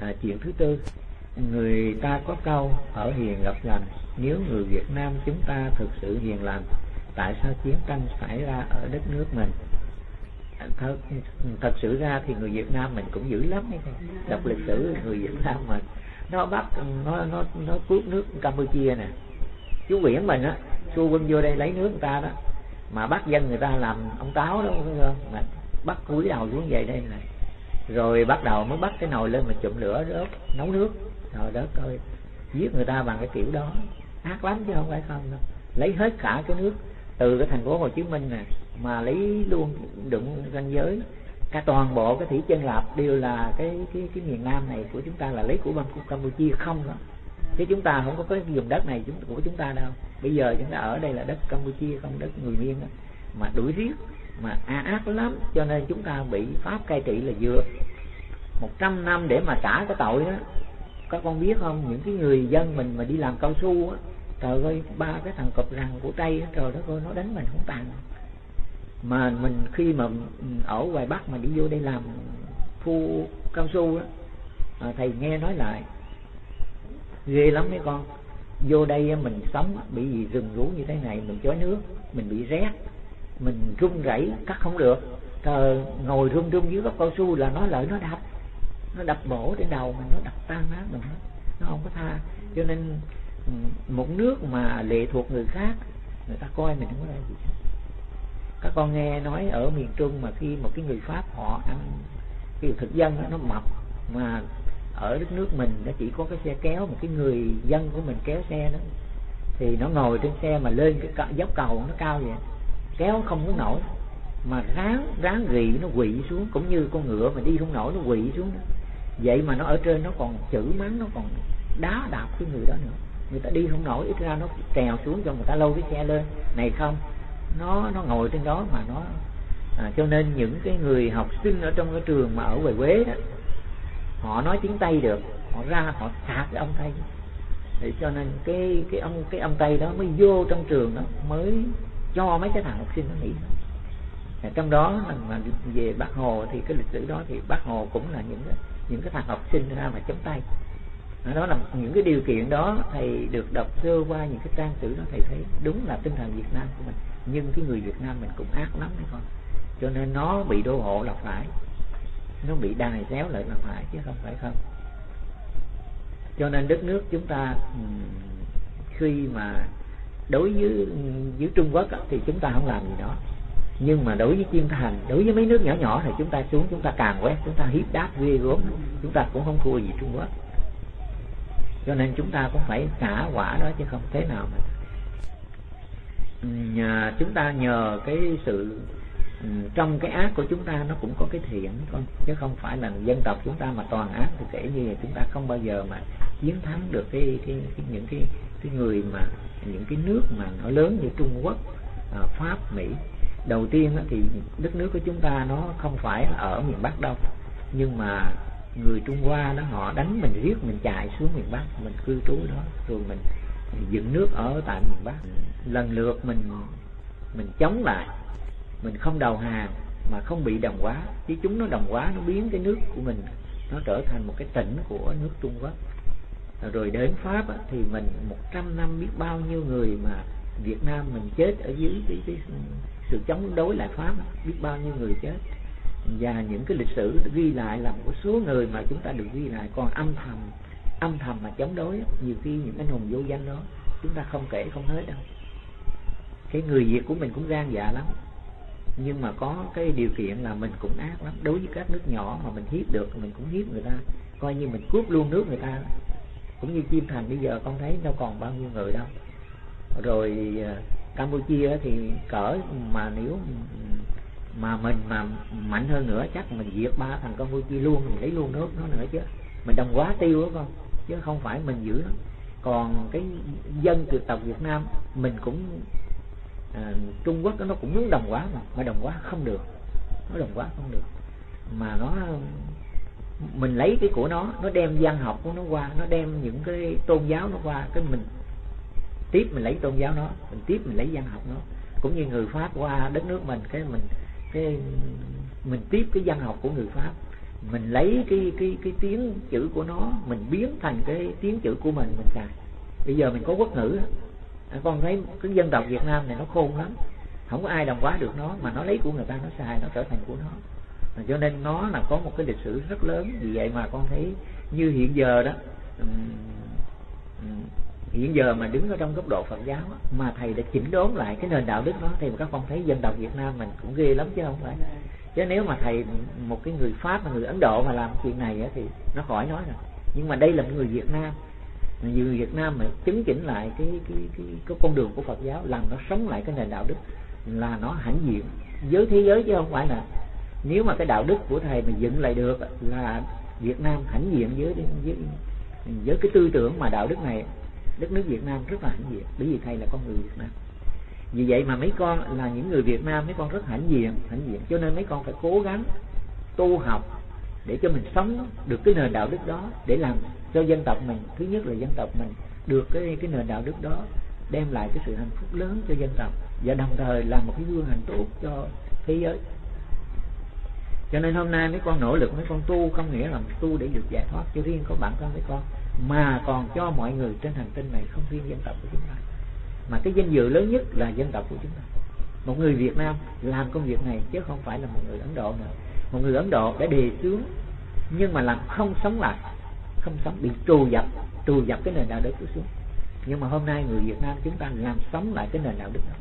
Chuyện thứ tư, người ta có câu ở hiền gặp lành. Nếu người Việt Nam chúng ta thực sự hiền lành, tại sao chiến tranh xảy ra ở đất nước mình? Thật sự ra thì người Việt Nam mình cũng dữ lắm. Đọc lịch sử người Việt Nam mình, nó bắt nó cướp nước Campuchia nè, chú Biển mình á, xua quân vô đây lấy nước người ta đó, mà bắt dân người ta làm ông táo đó, mà bắt cúi đầu xuống vậy đây này, rồi bắt đầu mới bắt cái nồi lên mà chụm lửa rớt nấu nước. Trời đất ơi, giết người ta bằng cái kiểu đó ác lắm chứ không phải không đâu. Lấy hết cả cái nước từ cái thành phố Hồ Chí Minh nè, mà lấy luôn đụng ranh giới cả toàn bộ cái thủy chân lạp đều là cái miền Nam này của chúng ta, là lấy của Campuchia không đó, chứ chúng ta không có cái vùng đất này của chúng ta đâu. Bây giờ chúng ta ở đây là đất Campuchia, không đất người Miên đó, mà đuổi riết mà ác lắm, cho nên chúng ta bị Pháp cai trị là vừa 100 năm để mà trả cái tội đó. Các con biết không, những cái người dân mình mà đi làm cao su á, trời ơi, 3 cái thằng cọp rằn của Tây á, trời đất ơi, nó đánh mình không tàn. Mà mình khi mà ở ngoài Bắc mà đi vô đây làm phu cao su á, thầy nghe nói lại ghê lắm mấy con. Vô đây mình sống bị gì rừng rú như thế này, mình chói nước, mình bị rét, mình run rẩy cắt không được. Trời, ngồi run dưới gốc cao su là nó lợi nó đập bổ trên đầu mình, nó đập tan nát mình, nó không có tha. Cho nên một nước mà lệ thuộc người khác, người ta coi mình không có gì. Các con nghe nói ở miền Trung mà khi một cái người Pháp họ ăn cái thực dân đó, nó mập, mà ở đất nước mình nó chỉ có cái xe kéo, một cái người dân của mình kéo xe đó, thì nó ngồi trên xe mà lên cái dốc cầu nó cao vậy, kéo không có nổi, mà ráng rì nó quỵ xuống, cũng như con ngựa mà đi không nổi nó quỵ xuống đó. Vậy mà nó ở trên nó còn chửi mắng, nó còn đá đạp cái người đó nữa. Người ta đi không nổi, ít ra nó trèo xuống cho người ta lôi cái xe lên. Này không, nó ngồi trên đó mà nó cho nên những cái người học sinh ở trong cái trường mà ở ngoài Quế đó, họ nói tiếng Tây được, họ ra họ sạc cái ông Tây. Để cho nên cái ông Tây đó mới vô trong trường đó, mới cho mấy cái thằng học sinh nó nghỉ. Trong đó mà về Bác Hồ thì cái lịch sử đó thì Bác Hồ cũng là những cái thằng học sinh ra mà chống Tây. Đó là những cái điều kiện đó, thầy được đọc sơ qua những cái trang sử đó, thầy thấy đúng là tinh thần Việt Nam của mình. Nhưng cái người Việt Nam mình cũng ác lắm đấy con. Cho nên nó bị đô hộ là phải, nó bị đài xéo lại là phải, chứ không phải không. Cho nên đất nước chúng ta khi mà đối với Trung Quốc thì chúng ta không làm gì đó, nhưng mà đối với Chiêm Thành, đối với mấy nước nhỏ nhỏ thì chúng ta xuống, chúng ta càng quét, chúng ta hiếp đáp ghê gớm, chúng ta cũng không thua gì Trung Quốc. Cho nên chúng ta cũng phải trả quả đó, chứ không thế nào mà chúng ta nhờ cái sự trong cái ác của chúng ta nó cũng có cái thiện con, chứ không phải là dân tộc chúng ta mà toàn ác thì kể như là chúng ta không bao giờ mà chiến thắng được những cái người mà những cái nước mà nó lớn như Trung Quốc, Pháp, Mỹ. Đầu tiên thì đất nước của chúng ta nó không phải là ở miền Bắc đâu, nhưng mà người Trung Hoa đó họ đánh mình riết, mình chạy xuống miền Bắc, mình cư trú đó, rồi mình dựng nước ở tại miền Bắc. Lần lượt mình chống lại, mình không đầu hàng mà không bị đồng hóa, chứ chúng nó đồng hóa, nó biến cái nước của mình nó trở thành một cái tỉnh của nước Trung Quốc. Rồi đến Pháp thì mình 100 năm biết bao nhiêu người mà Việt Nam mình chết ở dưới cái sự chống đối lại Pháp, biết bao nhiêu người chết. Và những cái lịch sử ghi lại là một số người mà chúng ta được ghi lại, còn âm thầm mà chống đối, nhiều khi những anh hùng vô danh đó chúng ta không kể không hết đâu. Cái người Việt của mình cũng gan dạ lắm, nhưng mà có cái điều kiện là mình cũng ác lắm. Đối với các nước nhỏ mà mình hiếp được, mình cũng hiếp người ta, coi như mình cướp luôn nước người ta. Cũng như Chiêm Thành bây giờ con thấy đâu còn bao nhiêu người đâu. Rồi Campuchia thì cỡ mà nếu mà mình mà mạnh hơn nữa chắc mình diệt 3 thằng Campuchia luôn, mình lấy luôn nước nó nữa, chứ mình đồng hóa tiêu đó con, chứ không phải mình giữ lắm. Còn cái dân tuyệt tộc Việt Nam mình cũng Trung Quốc nó cũng muốn đồng hóa mà đồng hóa không được, nó đồng hóa không được, mà nó mình lấy cái của nó đem văn học của nó qua, nó đem những cái tôn giáo nó qua, cái mình tiếp mình lấy tôn giáo nó, mình tiếp mình lấy văn học nó. Cũng như người Pháp qua đất nước mình, mình tiếp cái văn học của người Pháp, mình lấy cái tiếng chữ của nó, mình biến thành cái tiếng chữ của mình xài. Bây giờ mình có quốc ngữ, con thấy cái dân tộc Việt Nam này nó khôn lắm, không có ai đồng hóa được nó, mà nó lấy của người ta nó xài, nó trở thành của nó. Cho nên nó là có một cái lịch sử rất lớn. Vì vậy mà con thấy như hiện giờ đó, hiện giờ mà đứng ở trong góc độ Phật giáo mà thầy đã chỉnh đốn lại cái nền đạo đức đó, thì các con thấy dân tộc Việt Nam mình cũng ghê lắm chứ không phải. Chứ nếu mà thầy một cái người Pháp mà người Ấn Độ mà làm chuyện này thì nó khỏi nói rồi. Nhưng mà đây là một người Việt Nam, người Việt Nam mà chứng chỉnh lại cái con đường của Phật giáo, làm nó sống lại cái nền đạo đức, là nó hãnh diện với thế giới, chứ không phải là nếu mà cái đạo đức của thầy mà dựng lại được là Việt Nam hãnh diện với cái tư tưởng mà đạo đức này, đất nước Việt Nam rất là hãnh diện, bởi vì thầy là con người Việt Nam. Vì vậy mà mấy con là những người Việt Nam, mấy con rất hãnh diện, cho nên mấy con phải cố gắng tu học để cho mình sống được cái nền đạo đức đó, để làm cho dân tộc mình, thứ nhất là dân tộc mình được cái nền đạo đức đó, đem lại cái sự hạnh phúc lớn cho dân tộc, và đồng thời làm một cái gương hạnh tốt cho thế giới. Cho nên hôm nay mấy con nỗ lực, mấy con tu không nghĩa là tu để được giải thoát cho riêng có bản thân mấy con, mà còn cho mọi người trên hành tinh này, không riêng dân tộc của chúng ta. Mà cái danh dự lớn nhất là dân tộc của chúng ta. Một người Việt Nam làm công việc này, chứ không phải là một người Ấn Độ nữa. Một người Ấn Độ đã đề xướng nhưng mà làm không sống lại, không sống, bị trù dập cái nền đạo đức của xuống. Nhưng mà hôm nay người Việt Nam chúng ta làm sống lại cái nền đạo đức đó.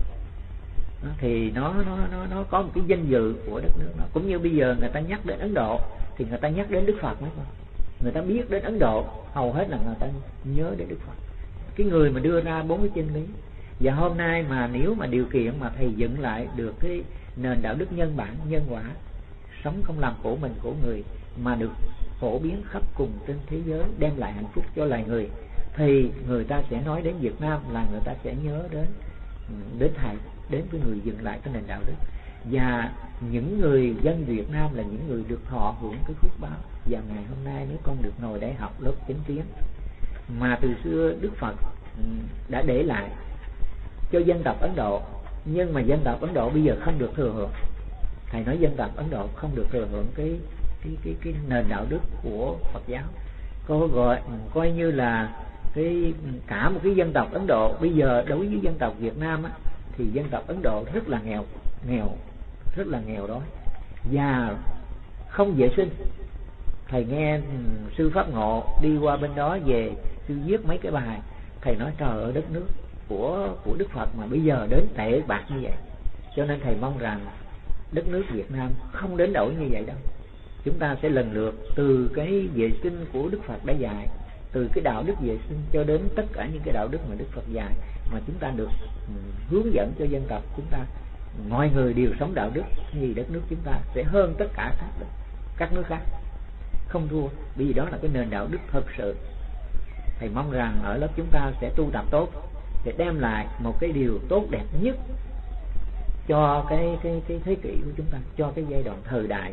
Thì nó có một cái danh dự của đất nước nó. Cũng như bây giờ người ta nhắc đến Ấn Độ thì người ta nhắc đến Đức Phật mấy con. Người ta biết đến Ấn Độ hầu hết là người ta nhớ đến Đức Phật, cái người mà đưa ra 4 cái chân lý. Và hôm nay mà nếu mà điều kiện mà thầy dựng lại được cái nền đạo đức nhân bản, nhân quả, sống không làm khổ mình khổ người, mà được phổ biến khắp cùng trên thế giới, đem lại hạnh phúc cho loài người, thì người ta sẽ nói đến Việt Nam là người ta sẽ nhớ đến thầy, đến cái người dựng lại cái nền đạo đức. Và những người dân Việt Nam là những người được thọ hưởng cái phước báo. Và ngày hôm nay nếu con được ngồi để học lớp chánh kiến mà từ xưa Đức Phật đã để lại cho dân tộc Ấn Độ, nhưng mà dân tộc Ấn Độ bây giờ không được thừa hưởng. Thầy nói dân tộc Ấn Độ không được thừa hưởng cái nền đạo đức của Phật giáo. Coi như là cả một cái dân tộc Ấn Độ bây giờ đối với dân tộc Việt Nam á, thì dân tộc Ấn Độ rất là nghèo, rất là nghèo đói và không vệ sinh. Thầy nghe sư Pháp Ngộ đi qua bên đó về, sư viết mấy cái bài, thầy nói trời ơi, đất nước của Đức Phật mà bây giờ đến tệ bạc như vậy. Cho nên thầy mong rằng đất nước Việt Nam không đến đổi như vậy đâu. Chúng ta sẽ lần lượt từ cái vệ sinh của Đức Phật đã dạy, từ cái đạo đức vệ sinh cho đến tất cả những cái đạo đức mà Đức Phật dạy, mà chúng ta được hướng dẫn cho dân tộc chúng ta, mọi người đều sống đạo đức, thì đất nước chúng ta sẽ hơn tất cả các nước khác, không thua, bởi vì đó là cái nền đạo đức thật sự. Thầy mong rằng ở lớp chúng ta sẽ tu tập tốt để đem lại một cái điều tốt đẹp nhất cho cái thế kỷ của chúng ta, cho cái giai đoạn thời đại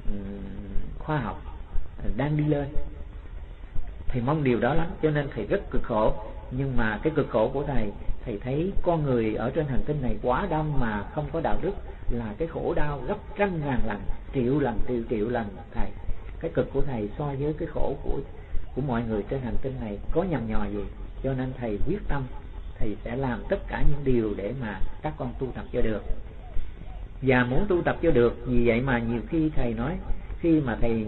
khoa học đang đi lên. Thầy mong điều đó lắm, cho nên thầy rất cực khổ. Nhưng mà cái cực khổ của thầy thấy con người ở trên hành tinh này quá đông mà không có đạo đức là cái khổ đau gấp trăm ngàn lần, triệu lần. Thầy, cái cực của thầy so với cái khổ của mọi người trên hành tinh này có nhằm nhò gì. Cho nên thầy quyết tâm, thầy sẽ làm tất cả những điều để mà các con tu tập cho được. Và muốn tu tập cho được, vì vậy mà nhiều khi thầy nói, khi mà thầy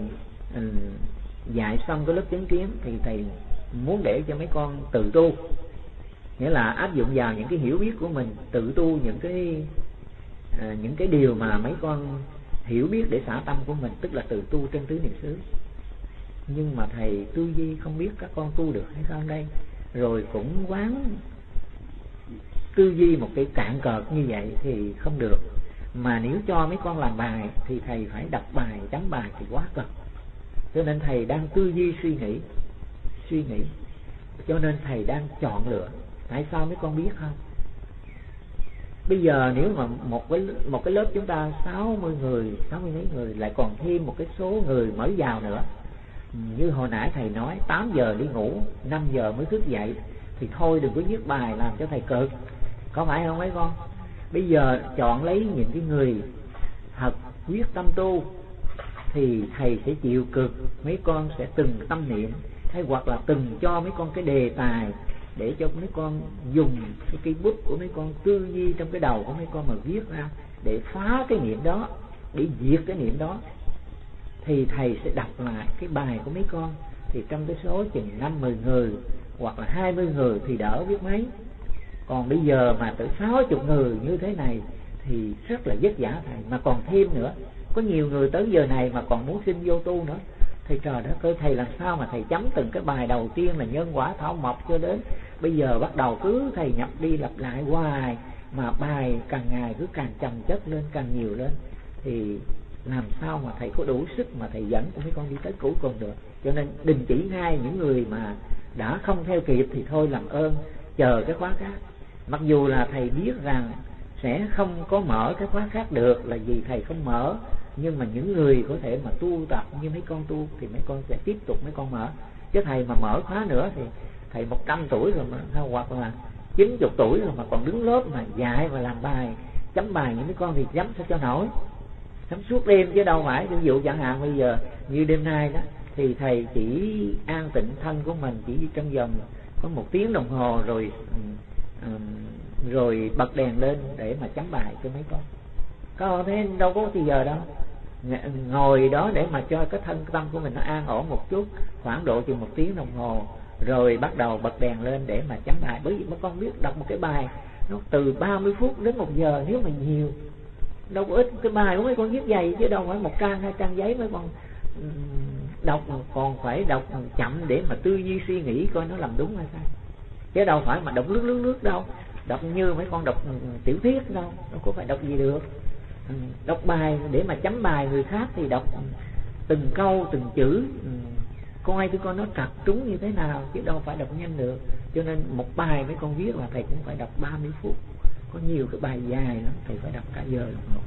dạy xong cái lớp chánh kiến thì thầy muốn để cho mấy con tự tu, nghĩa là áp dụng vào những cái hiểu biết của mình, tự tu những cái điều mà mấy con hiểu biết để xả tâm của mình, tức là tự tu trên tứ niệm xứ. Nhưng mà thầy tư duy không biết các con tu được hay không đây, rồi cũng quán tư duy một cái cạn cợt như vậy thì không được. Mà nếu cho mấy con làm bài thì thầy phải đọc bài, chấm bài thì quá cực. Cho nên thầy đang tư duy suy nghĩ. Cho nên thầy đang chọn lựa. Tại sao mấy con biết không? Bây giờ nếu mà một cái lớp chúng ta 60 mấy người, lại còn thêm một cái số người mới vào nữa. Như hồi nãy thầy nói 8 giờ đi ngủ, 5 giờ mới thức dậy, thì thôi đừng có viết bài làm cho thầy cực. Có phải không mấy con? Bây giờ chọn lấy những cái người thật quyết tâm tu thì thầy sẽ chịu cực, mấy con sẽ từng tâm niệm, hay hoặc là từng cho mấy con cái đề tài để cho mấy con dùng cái cây bút của mấy con tư duy trong cái đầu của mấy con mà viết ra để phá cái niệm đó, để diệt cái niệm đó. Thì thầy sẽ đọc lại cái bài của mấy con, thì trong cái số chừng 5-10 người hoặc là 20 người thì đỡ biết mấy. Còn bây giờ mà tới 60 người như thế này thì rất là vất vả thầy, mà còn thêm nữa, có nhiều người tới giờ này mà còn muốn xin vô tu nữa. Thầy trời đất ơi, thầy làm sao mà thầy chấm từng cái bài đầu tiên là nhân quả thảo mộc cho đến bây giờ bắt đầu cứ thầy nhập đi lặp lại hoài, mà bài càng ngày cứ càng chồng chất lên, càng nhiều lên, thì làm sao mà thầy có đủ sức mà thầy dẫn mấy con đi tới cuối cùng được. Cho nên đình chỉ ngay những người mà đã không theo kịp thì thôi làm ơn chờ cái khóa khác. Mặc dù là thầy biết rằng sẽ không có mở cái khóa khác được, là vì thầy không mở, nhưng mà những người có thể mà tu tập như mấy con tu thì mấy con sẽ tiếp tục mấy con mở. Chứ thầy mà mở khóa nữa thì thầy 100 tuổi rồi mà, hoặc là 90 tuổi rồi mà còn đứng lớp mà dạy và làm bài, chấm bài những mấy con thì chấm sao cho nổi, chấm suốt đêm chứ đâu phải. Ví dụ chẳng hạn bây giờ như đêm nay đó thì thầy chỉ an tịnh thân của mình chỉ trong vòng có 1 tiếng đồng hồ rồi bật đèn lên để mà chấm bài cho mấy con. Có thế đâu có thì giờ đâu, ngồi đó để mà cho cái thân tâm của mình nó an ổn một chút, khoảng độ chừng 1 tiếng đồng hồ, rồi bắt đầu bật đèn lên để mà chấm bài. Bởi vì mấy con biết đọc một cái bài nó từ 30 phút đến 1 giờ nếu mà nhiều, đâu có ít. Cái bài của mấy con viết dày chứ đâu phải 1 trang 2 trang giấy mấy con đọc, còn phải đọc chậm để mà tư duy suy nghĩ coi nó làm đúng hay sai, chứ đâu phải mà đọc lướt đâu, đọc như mấy con đọc tiểu thuyết đâu có phải đọc gì được. Đọc bài để mà chấm bài người khác thì đọc từng câu từng chữ, coi thử con nó trật trúng như thế nào, chứ đâu phải đọc nhanh được. Cho nên một bài mấy con viết là thầy cũng phải đọc 30 phút, có nhiều cái bài dài lắm thầy phải đọc cả giờ đồng hồ.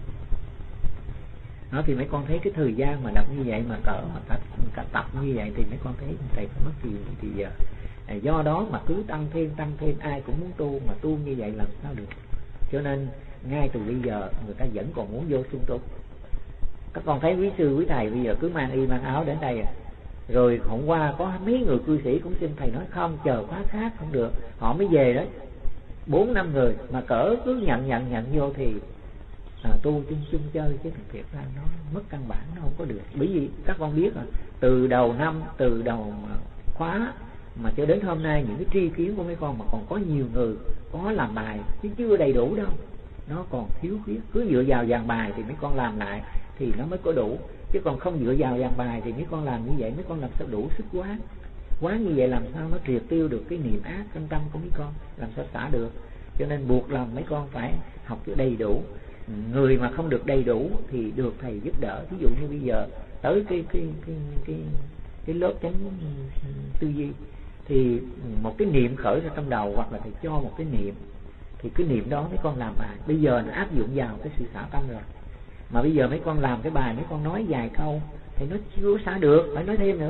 Đó thì mấy con thấy cái thời gian mà đọc như vậy mà cỡ mà cả tập như vậy thì mấy con thấy thầy phải mất nhiều thì giờ. Do đó mà cứ tăng thêm, ai cũng muốn tu, mà tu như vậy làm sao được. Cho nên ngay từ bây giờ người ta vẫn còn muốn vô sung tu. Các con thấy quý sư quý thầy bây giờ cứ mang y mang áo đến đây rồi hôm qua có mấy người cư sĩ cũng xin thầy nói không, chờ khóa khác không được, họ mới về đấy, 4-5 người mà cỡ cứ nhận vô thì tu chung chơi, chứ thiệt ra nó mất căn bản, nó không có được. Bởi vì các con biết từ đầu năm, từ đầu khóa mà cho đến hôm nay, những cái tri kiến của mấy con mà còn có nhiều người có làm bài chứ chưa đầy đủ đâu, nó còn thiếu khuyết. Cứ dựa vào dàn bài thì mấy con làm lại thì nó mới có đủ, chứ còn không dựa vào dàn bài thì mấy con làm như vậy mấy con làm sao đủ sức quán như vậy, làm sao nó triệt tiêu được cái niệm ác trong tâm của mấy con, làm sao xả được. Cho nên buộc lòng mấy con phải học cho đầy đủ. Người mà không được đầy đủ thì được thầy giúp đỡ. Ví dụ như bây giờ tới cái lớp chánh tư duy thì một cái niệm khởi ra trong đầu, hoặc là thầy cho một cái niệm thì cái niệm đó mấy con làm bài. Bây giờ nó áp dụng vào cái sự xả tâm rồi, mà bây giờ mấy con làm cái bài mấy con nói vài câu thì nó chưa xả được, phải nói thêm nữa.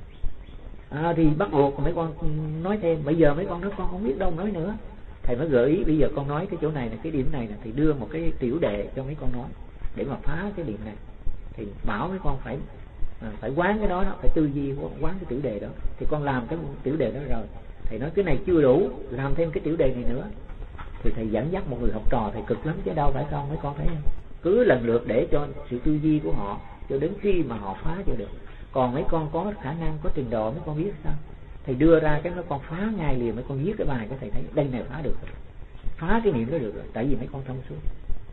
Thì bắt buộc mấy con nói thêm. Bây giờ mấy con nói con không biết đâu nói nữa, thầy mới gợi ý bây giờ con nói cái chỗ này là cái điểm này là thì đưa một cái tiểu đề cho mấy con nói để mà phá cái điểm này. Thì bảo mấy con phải quán cái đó, phải tư duy quán cái tiểu đề đó. Thì con làm cái tiểu đề đó rồi, thầy nói cái này chưa đủ, làm thêm cái tiểu đề này nữa. Thì thầy dẫn dắt một người học trò thầy cực lắm chứ đâu phải không, mấy con thấy không? Cứ lần lượt để cho sự tư duy của họ cho đến khi mà họ phá cho được. Còn mấy con có khả năng, có trình độ, mấy con biết sao? Thầy đưa ra cái mấy con phá ngay liền, mấy con viết cái bài cái thầy thấy đây này phá được rồi, phá cái niệm đó được rồi, tại vì mấy con thông suốt.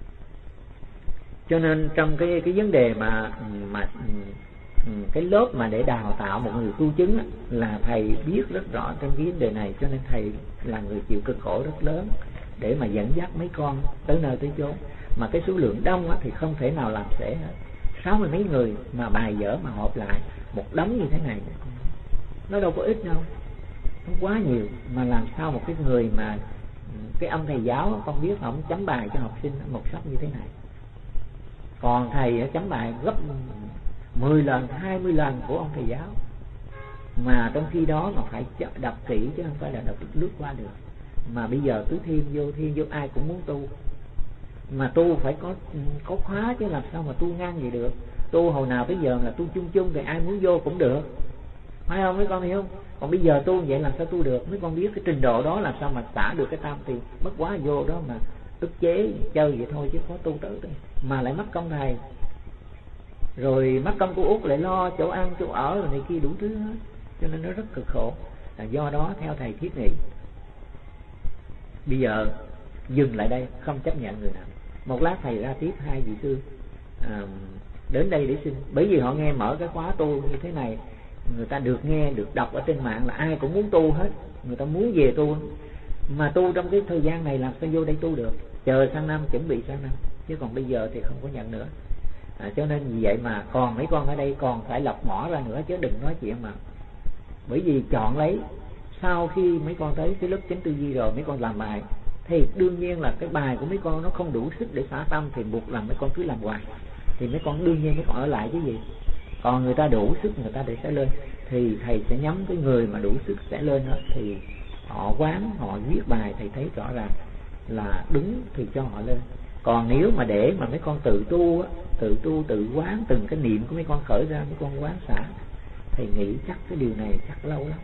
Cho nên trong cái vấn đề mà cái lớp mà để đào tạo một người tu chứng là thầy biết rất rõ trong cái vấn đề này. Cho nên thầy là người chịu cực khổ rất lớn để mà dẫn dắt mấy con tới nơi tới chốn. Mà cái số lượng đông thì không thể nào làm xuể hết. 60 mấy người mà bài dở mà họp lại một đống như thế này, nó đâu có ít đâu, nó quá nhiều. Mà làm sao một cái người mà cái ông thầy giáo con biết ông chấm bài cho học sinh một sắp như thế này, còn thầy chấm bài gấp 10 lần 20 lần của ông thầy giáo, mà trong khi đó mà phải đọc kỹ chứ không phải là đọc lướt qua được. Mà bây giờ cứ thêm vô ai cũng muốn tu, Mà tu phải có khóa chứ làm sao mà tu ngang vậy được. Tu hồi nào tới giờ là tu chung chung thì ai muốn vô cũng được, phải không mấy con hiểu không? Còn bây giờ tu vậy làm sao tu được? Mấy con biết cái trình độ đó làm sao mà xả được cái tam, thì mất quá vô đó mà ức chế chơi vậy thôi, chứ có tu tới mà lại mất công thầy, rồi mất công cô Út lại lo chỗ ăn chỗ ở rồi này kia đủ thứ hết, cho nên nó rất cực khổ. Là do đó theo thầy thiết nghị bây giờ dừng lại đây, không chấp nhận người nào. Một lát thầy ra tiếp hai vị sư đến đây để xin, bởi vì họ nghe mở cái khóa tu như thế này, người ta được nghe được đọc ở trên mạng là ai cũng muốn tu hết, người ta muốn về tu, mà tu trong cái thời gian này làm sao vô đây tu được, chờ sang năm chuẩn bị sang năm, chứ còn bây giờ thì không có nhận nữa. Cho nên vì vậy mà còn mấy con ở đây còn phải lọc mỏ ra nữa, chứ đừng nói chuyện mà, bởi vì chọn lấy sau khi mấy con tới cái lớp chánh tư duy rồi mấy con làm bài thì đương nhiên là cái bài của mấy con nó không đủ sức để xả tâm, thì buộc làm mấy con cứ làm hoài, thì mấy con đương nhiên mấy con ở lại chứ gì. Còn người ta đủ sức người ta để sẽ lên, thì thầy sẽ nhắm cái người mà đủ sức sẽ lên đó, thì họ quán họ viết bài thầy thấy rõ ràng là đúng thì cho họ lên. Còn nếu mà để mà mấy con tự tu á, tự tu tự quán từng cái niệm của mấy con khởi ra, mấy con quán xả, thầy nghĩ chắc cái điều này chắc lâu lắm.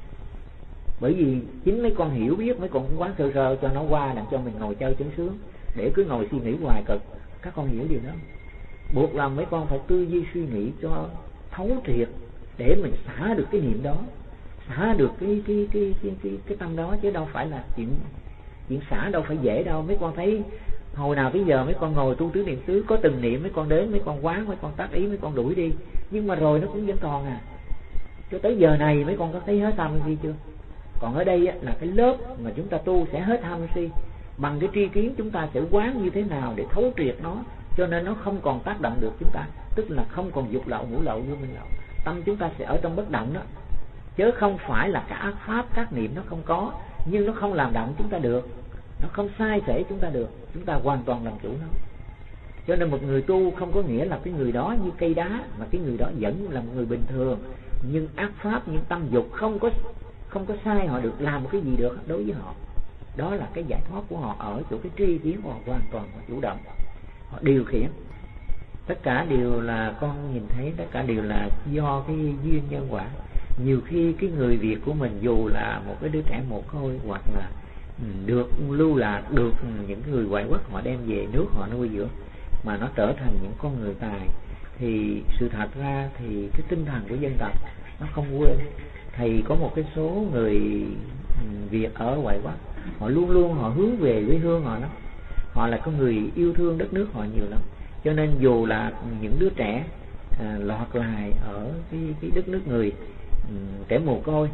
Bởi vì chính mấy con hiểu biết, mấy con cũng quán sơ sơ cho nó qua, đặng cho mình ngồi chơi chứng sướng, để cứ ngồi suy nghĩ hoài cực. Các con hiểu điều đó, buộc làm mấy con phải tư duy suy nghĩ cho thấu triệt để mình xả được cái niệm đó, xả được cái tâm đó, chứ đâu phải là chuyện xả đâu phải dễ đâu. Mấy con thấy hồi nào tới giờ mấy con ngồi tu tứ niệm xứ, có từng niệm mấy con đến, mấy con quán, mấy con tác ý, mấy con đuổi đi, nhưng mà rồi nó cũng vẫn còn à. Cho tới giờ này mấy con có thấy hết tham si chưa? Còn ở đây là cái lớp mà chúng ta tu sẽ hết tham si, bằng cái tri kiến chúng ta sẽ quán như thế nào để thấu triệt nó, cho nên nó không còn tác động được chúng ta, tức là không còn dục lậu ngũ lậu vô minh lậu, tâm chúng ta sẽ ở trong bất động đó, chứ không phải là các ác pháp các niệm nó không có, nhưng nó không làm động chúng ta được, nó không sai sẻ chúng ta được, chúng ta hoàn toàn làm chủ nó. Cho nên một người tu không có nghĩa là cái người đó như cây đá, mà cái người đó vẫn là một người bình thường, nhưng ác pháp, những tâm dục không có sai họ được làm một cái gì được đối với họ. Đó là cái giải thoát của họ ở chỗ cái tri kiến của họ hoàn toàn họ chủ động, họ điều khiển. Tất cả đều là con nhìn thấy, tất cả đều là do cái duyên nhân quả. Nhiều khi cái người Việt của mình dù là một cái đứa trẻ mồ côi, hoặc là được lưu lạc, được những người ngoại quốc họ đem về nước họ nuôi dưỡng, mà nó trở thành những con người tài, thì sự thật ra thì cái tinh thần của dân tộc nó không quên. Thầy có một cái số người Việt ở ngoại quốc, họ luôn luôn họ hướng về quê hương họ lắm, họ là con người yêu thương đất nước họ nhiều lắm. Cho nên dù là những đứa trẻ lọt lại ở cái đất nước người, trẻ mồ côi,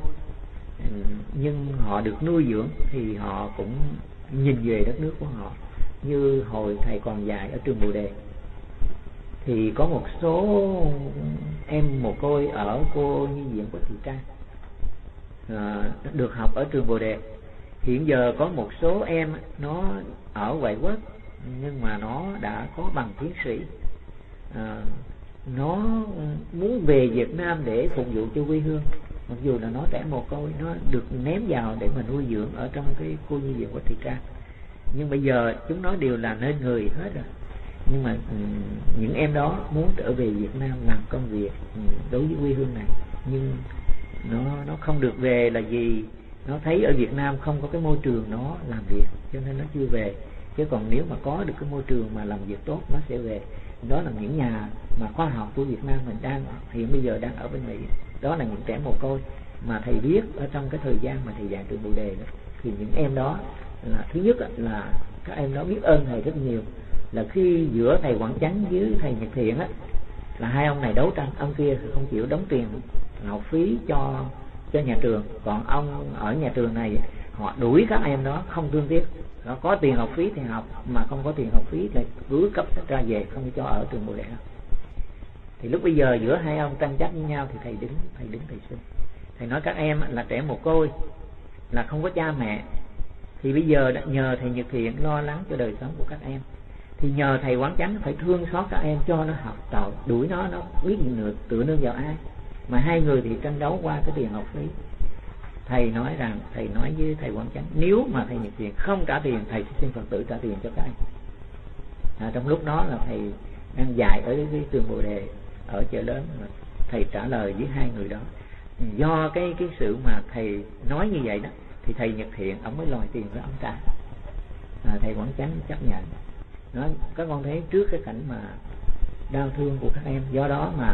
nhưng họ được nuôi dưỡng thì họ cũng nhìn về đất nước của họ. Như hồi thầy còn dạy ở trường Bồ Đề thì có một số em mồ côi ở cô nhi viện của Thị Trang được học ở trường Bồ Đề. Hiện giờ có một số em nó ở ngoại quốc nhưng mà nó đã có bằng tiến sĩ, nó muốn về Việt Nam để phục vụ cho quê hương, mặc dù là nó trẻ mồ côi, nó được ném vào để mà nuôi dưỡng ở trong cái khu nhi viện của Thị Trang. Nhưng bây giờ chúng nó đều là nên người hết rồi, nhưng mà những em đó muốn trở về Việt Nam làm công việc đối với quê hương này, nhưng nó không được về là vì nó thấy ở Việt Nam không có cái môi trường nó làm việc, cho nên nó chưa về. Chứ còn nếu mà có được cái môi trường mà làm việc tốt nó sẽ về. Đó là những nhà mà khoa học của Việt Nam mình đang hiện bây giờ đang ở bên Mỹ, đó là những trẻ mồ côi mà thầy biết ở trong cái thời gian mà thầy dạy trường Bồ Đề đó. Thì những em đó là thứ nhất là các em đó biết ơn thầy rất nhiều, là khi giữa thầy Quảng Chánh với thầy Nhật Thiện á, là hai ông này đấu tranh, ông kia không chịu đóng tiền học phí cho nhà trường, còn ông ở nhà trường này họ đuổi các em đó không thương tiếc. Nó có tiền học phí thì học, mà không có tiền học phí thì cứ cấp sách ra về, không cho ở trường Bồ Đề. Thì lúc bây giờ giữa hai ông tranh chấp với nhau thì thầy đứng thầy xin. Thầy nói các em là trẻ mồ côi, là không có cha mẹ, thì bây giờ nhờ thầy Nhật Thiện lo lắng cho đời sống của các em, thì nhờ thầy Quán Chánh phải thương xót các em cho nó học tội, đuổi nó biết gì nữa, tựa nương vào ai. Mà hai người thì tranh đấu qua cái tiền học phí. Thầy nói rằng, thầy nói với thầy Quán Chánh, nếu mà thầy Nhật Thiện không trả tiền, thầy sẽ xin Phật tử trả tiền cho các em. Trong lúc đó là thầy đang dạy ở cái trường Bồ Đề ở chợ lớn, mà thầy trả lời với hai người đó. Do cái sự mà thầy nói như vậy đó, thì thầy Nhật Thiện ông mới lòi tiền ra ông trả. Thầy Quảng Chánh chấp nhận. Nói các con thấy trước cái cảnh mà đau thương của các em, do đó mà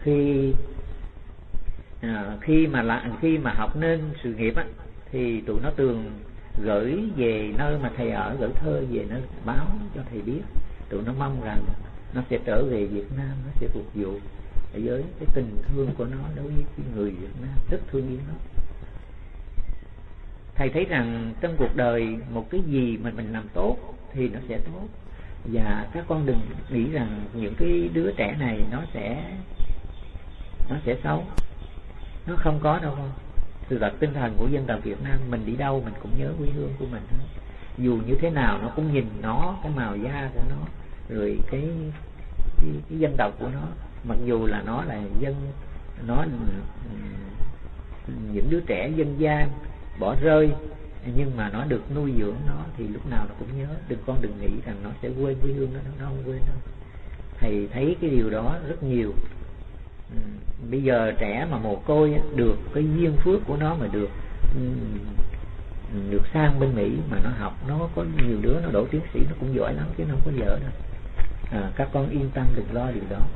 khi mà học nên sự nghiệp á, thì tụi nó thường gửi về nơi mà thầy ở, gửi thơ về nó báo cho thầy biết. Tụi nó mong rằng nó sẽ trở về Việt Nam, nó sẽ phục vụ với cái tình thương của nó đối với cái người Việt Nam, rất thương yêu nó. Thầy thấy rằng trong cuộc đời một cái gì mà mình làm tốt thì nó sẽ tốt, và các con đừng nghĩ rằng những cái đứa trẻ này nó sẽ xấu. Nó không có đâu con. Sự thật tinh thần của dân tộc Việt Nam, mình đi đâu mình cũng nhớ quê hương của mình hết. Dù như thế nào nó cũng nhìn nó, cái màu da của nó, rồi cái dân tộc của nó. Mặc dù là nó là những đứa trẻ dân gian bỏ rơi, nhưng mà nó được nuôi dưỡng nó thì lúc nào nó cũng nhớ. Con đừng nghĩ rằng nó sẽ quên quê hương nó không quên đâu. Thầy thấy cái điều đó rất nhiều. Bây giờ trẻ mà mồ côi được cái duyên phước của nó mà được sang bên Mỹ mà nó học, nó có nhiều đứa nó đỗ tiến sĩ nó cũng giỏi lắm chứ không có dở đâu. Các con yên tâm, đừng lo điều đó.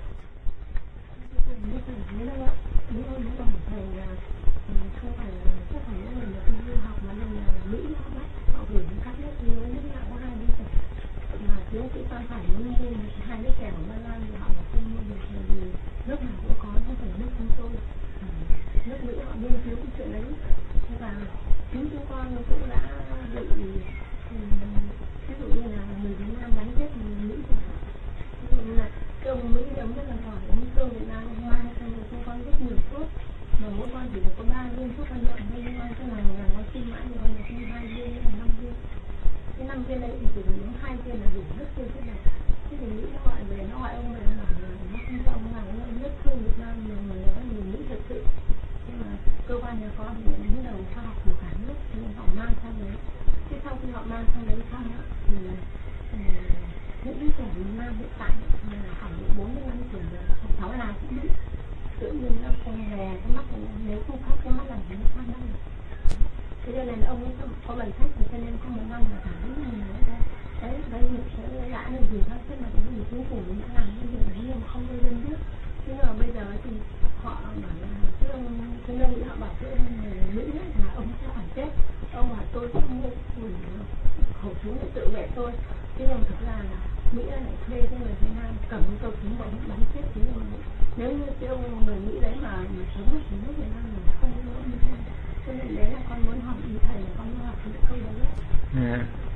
Nước nào cũng có, không phải nước chúng tôi. Nước Mỹ họ nghiên cứu cái chuyện đấy, và chính chúng con cũng đã bị, ví dụ như là người Việt Nam đánh chết người Mỹ, ví dụ như là cái ông Mỹ ông rất là giỏi, ông thương Việt Nam mang cho chúng con rất nhiều thuốc, mà mỗi con chỉ được có 3 viên thuốc ăn đậm thôi, nhưng mà cái này là nó xin mãi thì con được xin 2 viên hay 5 viên. Cái 5 viên đấy thì chỉ cần uống 2 viên là đủ rất tiêu chất này. Thế thì Mỹ nó gọi về, nó gọi ông về, nó bảo là nó không cho ông nào, nó nhất thương Việt Nam, nhiều người nói nhiều Mỹ thật sự. Nhưng mà cơ quan nhà có thì đứng đầu khoa học của cả nước, nên họ mang sang đấy. Thế sau khi họ mang sang đấy xong á, thì những đứa trẻ Việt Nam hiện tại là khoảng 45 tuổi rồi, cháu nào cũng bị tự nhiên nó con lè cái mắt, nếu không khóc cái mắt làm gì nó sang đâu. Thế cho nên ông ấy có bài sách, cho nên có một năm là cả những người nữa ra đấy mình sẽ đã được gì thôi, tức là cái gì chính phủ mình đã làm cái việc đấy nhưng mà không có dân biết. Nhưng mà bây giờ thì họ bảo là cái nơi họ bảo cái người Mỹ là ông sẽ phải chết, ông bảo tôi sẽ mua khẩu súng để tự vệ tôi, chứ nhưng thực ra là Mỹ lại thuê cái người Việt Nam cầm cái khẩu súng bắn chết cái người Mỹ. Nếu như cái ông người Mỹ đấy mà sống ở nước Việt Nam mình không có như thế. Cho nên đấy là con muốn học ý thầy, là con muốn học những câu đấy.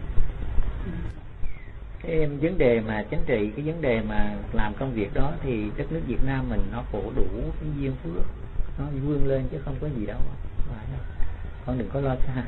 Cái vấn đề mà chính trị, cái vấn đề mà làm công việc đó thì đất nước Việt Nam mình nó khổ đủ cái duyên phước, nó vươn lên chứ không có gì đâu. Con đừng có lo xa.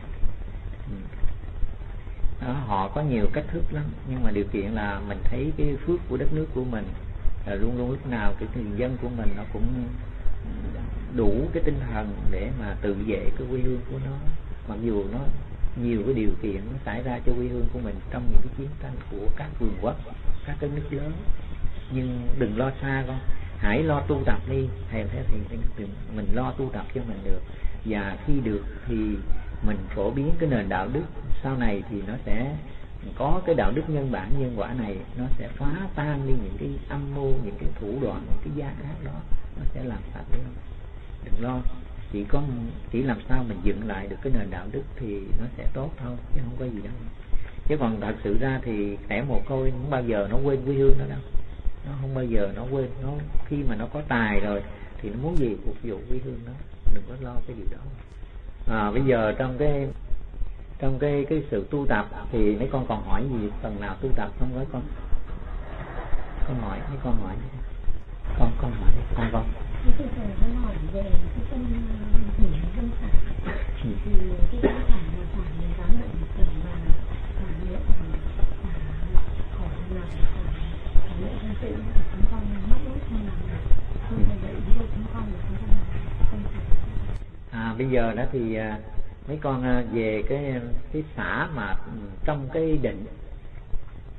Họ có nhiều cách thức lắm, nhưng mà điều kiện là mình thấy cái phước của đất nước của mình là luôn luôn lúc nào cái người dân của mình nó cũng đủ cái tinh thần để mà tự vệ cái quê hương của nó. Mặc dù nó nhiều cái điều kiện nó xảy ra cho quê hương của mình trong những cái chiến tranh của các cường quốc, các cái nước lớn, nhưng đừng lo xa con, hãy lo tu tập đi. Thầy thì mình lo tu tập cho mình được, và khi được thì mình phổ biến cái nền đạo đức, sau này thì nó sẽ có cái đạo đức nhân bản nhân quả này, nó sẽ phá tan đi những cái âm mưu, những cái thủ đoạn, những cái gian ác đó, nó sẽ làm sạch đi. Đừng lo, chỉ làm sao mình dựng lại được cái nền đạo đức thì nó sẽ tốt thôi, chứ không có gì đâu. Chứ còn thật sự ra thì trẻ mồ côi không bao giờ nó quên quê hương nó đâu, nó không bao giờ nó quên. Nó khi mà nó có tài rồi thì nó muốn gì phục vụ quê hương nó, đừng có lo cái điều đó. Bây giờ trong cái sự tu tập thì mấy con còn hỏi gì phần nào tu tập không với con? Con hỏi, mấy con hỏi con hỏi con. Tôi thầy hỏi về cái tâm hỷ tâm xả, thì cái tâm xả là xả mình dám nhận một phần, và xả niệm khổ là xả niệm thân tịnh, chúng con mất lỗi không làm được, không phải vậy với chúng con là chúng con không xả. Bây giờ đó thì mấy con về cái xả mà trong cái định,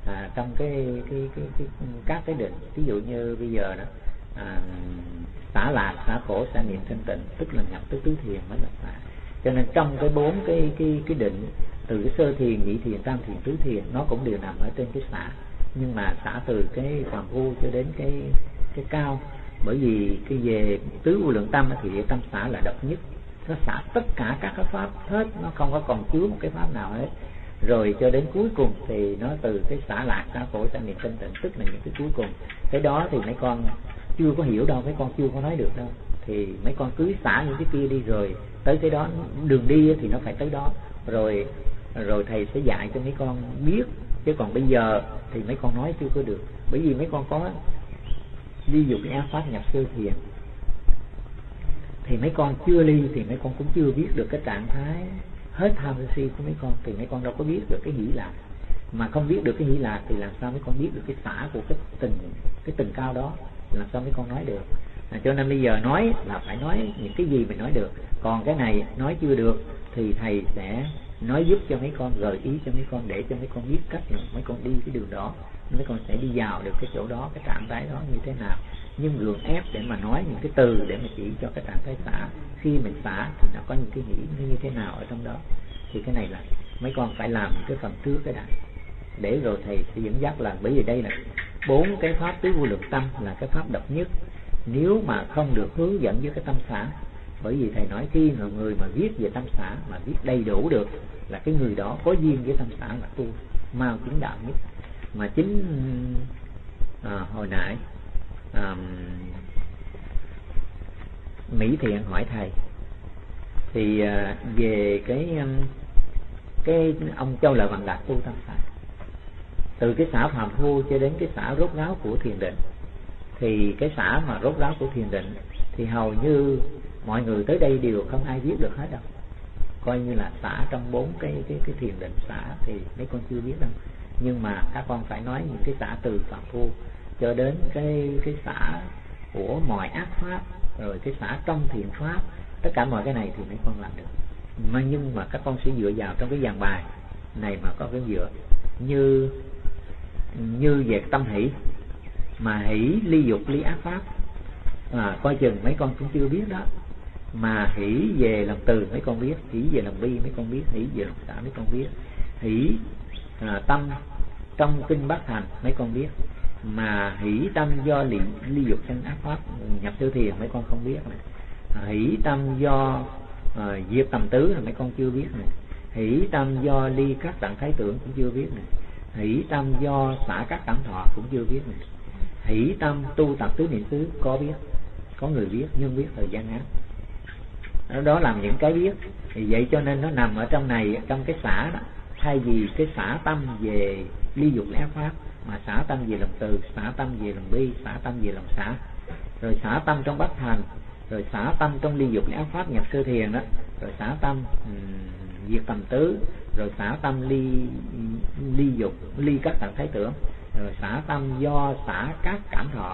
trong các cái định. Ví dụ như bây giờ đó, xả lạc, xả khổ, xả niệm thanh tịnh, tức là nhập tới tứ thiền mới là xả. Cho nên trong cái 4 cái định, từ cái sơ thiền, nhị thiền, tam thiền, tứ thiền, nó cũng đều nằm ở trên cái xả. Nhưng mà xả từ cái phàm phu cho đến cái cao. Bởi vì cái về tứ vô lượng tâm thì tâm xả là độc nhất, nó xả tất cả các cái pháp hết, nó không có còn chứa một cái pháp nào hết. Rồi cho đến cuối cùng thì nó từ cái xả lạc, xả khổ, xả niệm thanh tịnh, tức là những cái cuối cùng. Cái đó thì mấy con chưa có hiểu đâu, mấy con chưa có nói được đâu. Thì mấy con cứ xả những cái kia đi, rồi tới cái đó, đường đi thì nó phải tới đó. Rồi thầy sẽ dạy cho mấy con biết. Chứ còn bây giờ thì mấy con nói chưa có được. Bởi vì mấy con có ly dục ác pháp nhập sơ thiền, thì mấy con chưa ly thì mấy con cũng chưa biết được cái trạng thái hết tham sân si của mấy con. Thì mấy con đâu có biết được cái hỷ lạc. Mà không biết được cái hỷ lạc thì làm sao mấy con biết được cái xả của cái tình cao đó, làm sao mấy con nói được. Cho nên bây giờ nói là phải nói những cái gì mình nói được. Còn cái này nói chưa được thì thầy sẽ nói giúp cho mấy con, gợi ý cho mấy con, để cho mấy con biết cách là mấy con đi cái đường đó, mấy con sẽ đi vào được cái chỗ đó, cái trạng thái đó như thế nào. Nhưng gượng ép để mà nói những cái từ để mà chỉ cho cái trạng thái xả. Khi mình xả thì nó có những cái nghĩ như thế nào ở trong đó. Thì cái này là mấy con phải làm cái phần trước cái đã, để rồi thầy sẽ dẫn dắt là, bởi vì đây là 4 cái pháp tứ vô lượng tâm là cái pháp độc nhất. Nếu mà không được hướng dẫn với cái tâm xả, bởi vì thầy nói khi mà người mà viết về tâm xả mà viết đầy đủ được là cái người đó có duyên với tâm xả, là tu mau chứng đạo nhất. Mà chính hồi nãy Mỹ Thiện hỏi thầy thì về cái ông Châu Lợi Bằng Đạt tu tâm xả, từ cái xả phàm phu cho đến cái xả rốt ráo của thiền định. Thì cái xả mà rốt ráo của thiền định thì hầu như mọi người tới đây đều không ai biết được hết đâu. Coi như là xả trong 4 cái thiền định xả thì mấy con chưa biết đâu. Nhưng mà các con phải nói những cái xả từ phàm phu cho đến cái xả của mọi ác pháp, rồi cái xả trong thiền pháp, tất cả mọi cái này thì mấy con làm được. Nhưng mà các con sẽ dựa vào trong cái dàn bài này mà có cái dựa như về tâm hỷ, mà hỷ ly dục ly ác pháp, coi chừng mấy con cũng chưa biết đó. Mà hỷ về lòng từ mấy con biết, hỷ về lòng bi mấy con biết, hỷ về lòng xả mấy con biết, hỷ tâm trong kinh Bát Thành mấy con biết. Mà hỷ tâm do ly dục sanh ác pháp nhập sơ thiền mấy con không biết này. Hỷ tâm do diệt tầm tứ là mấy con chưa biết này. Hỷ tâm do ly các tạng thái tưởng cũng chưa biết này. Hỷ tâm do xả các cảm thọ cũng chưa biết này. Hỷ tâm tu tập tứ niệm xứ có biết, có người biết nhưng biết thời gian ngắn. Đó làm những cái biết. Thì vậy cho nên nó nằm ở trong này, trong cái xả đó. Thay vì cái xả tâm về ly dục ác pháp, mà xả tâm về lòng từ, xả tâm về lòng bi, xả tâm về lòng xả, rồi xả tâm trong Bát Thành, rồi xả tâm trong ly dục ác pháp nhập sơ thiền đó, rồi xả tâm diệt tầm tứ, rồi xả tâm ly dục ly các tạng thái tưởng, rồi xả tâm do xả các cảm thọ,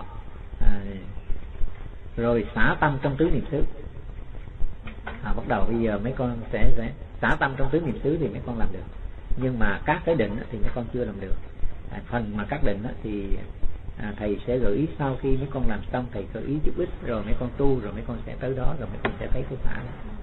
rồi xả tâm trong tứ niệm xứ. Bắt đầu bây giờ mấy con sẽ xả tâm trong tứ niệm xứ thì mấy con làm được. Nhưng mà các cái định thì mấy con chưa làm được. Phần mà các định thì thầy sẽ gợi ý sau khi mấy con làm xong, thầy gợi ý chút ít rồi mấy con tu, rồi mấy con sẽ tới đó, rồi mấy con sẽ thấy cái xả.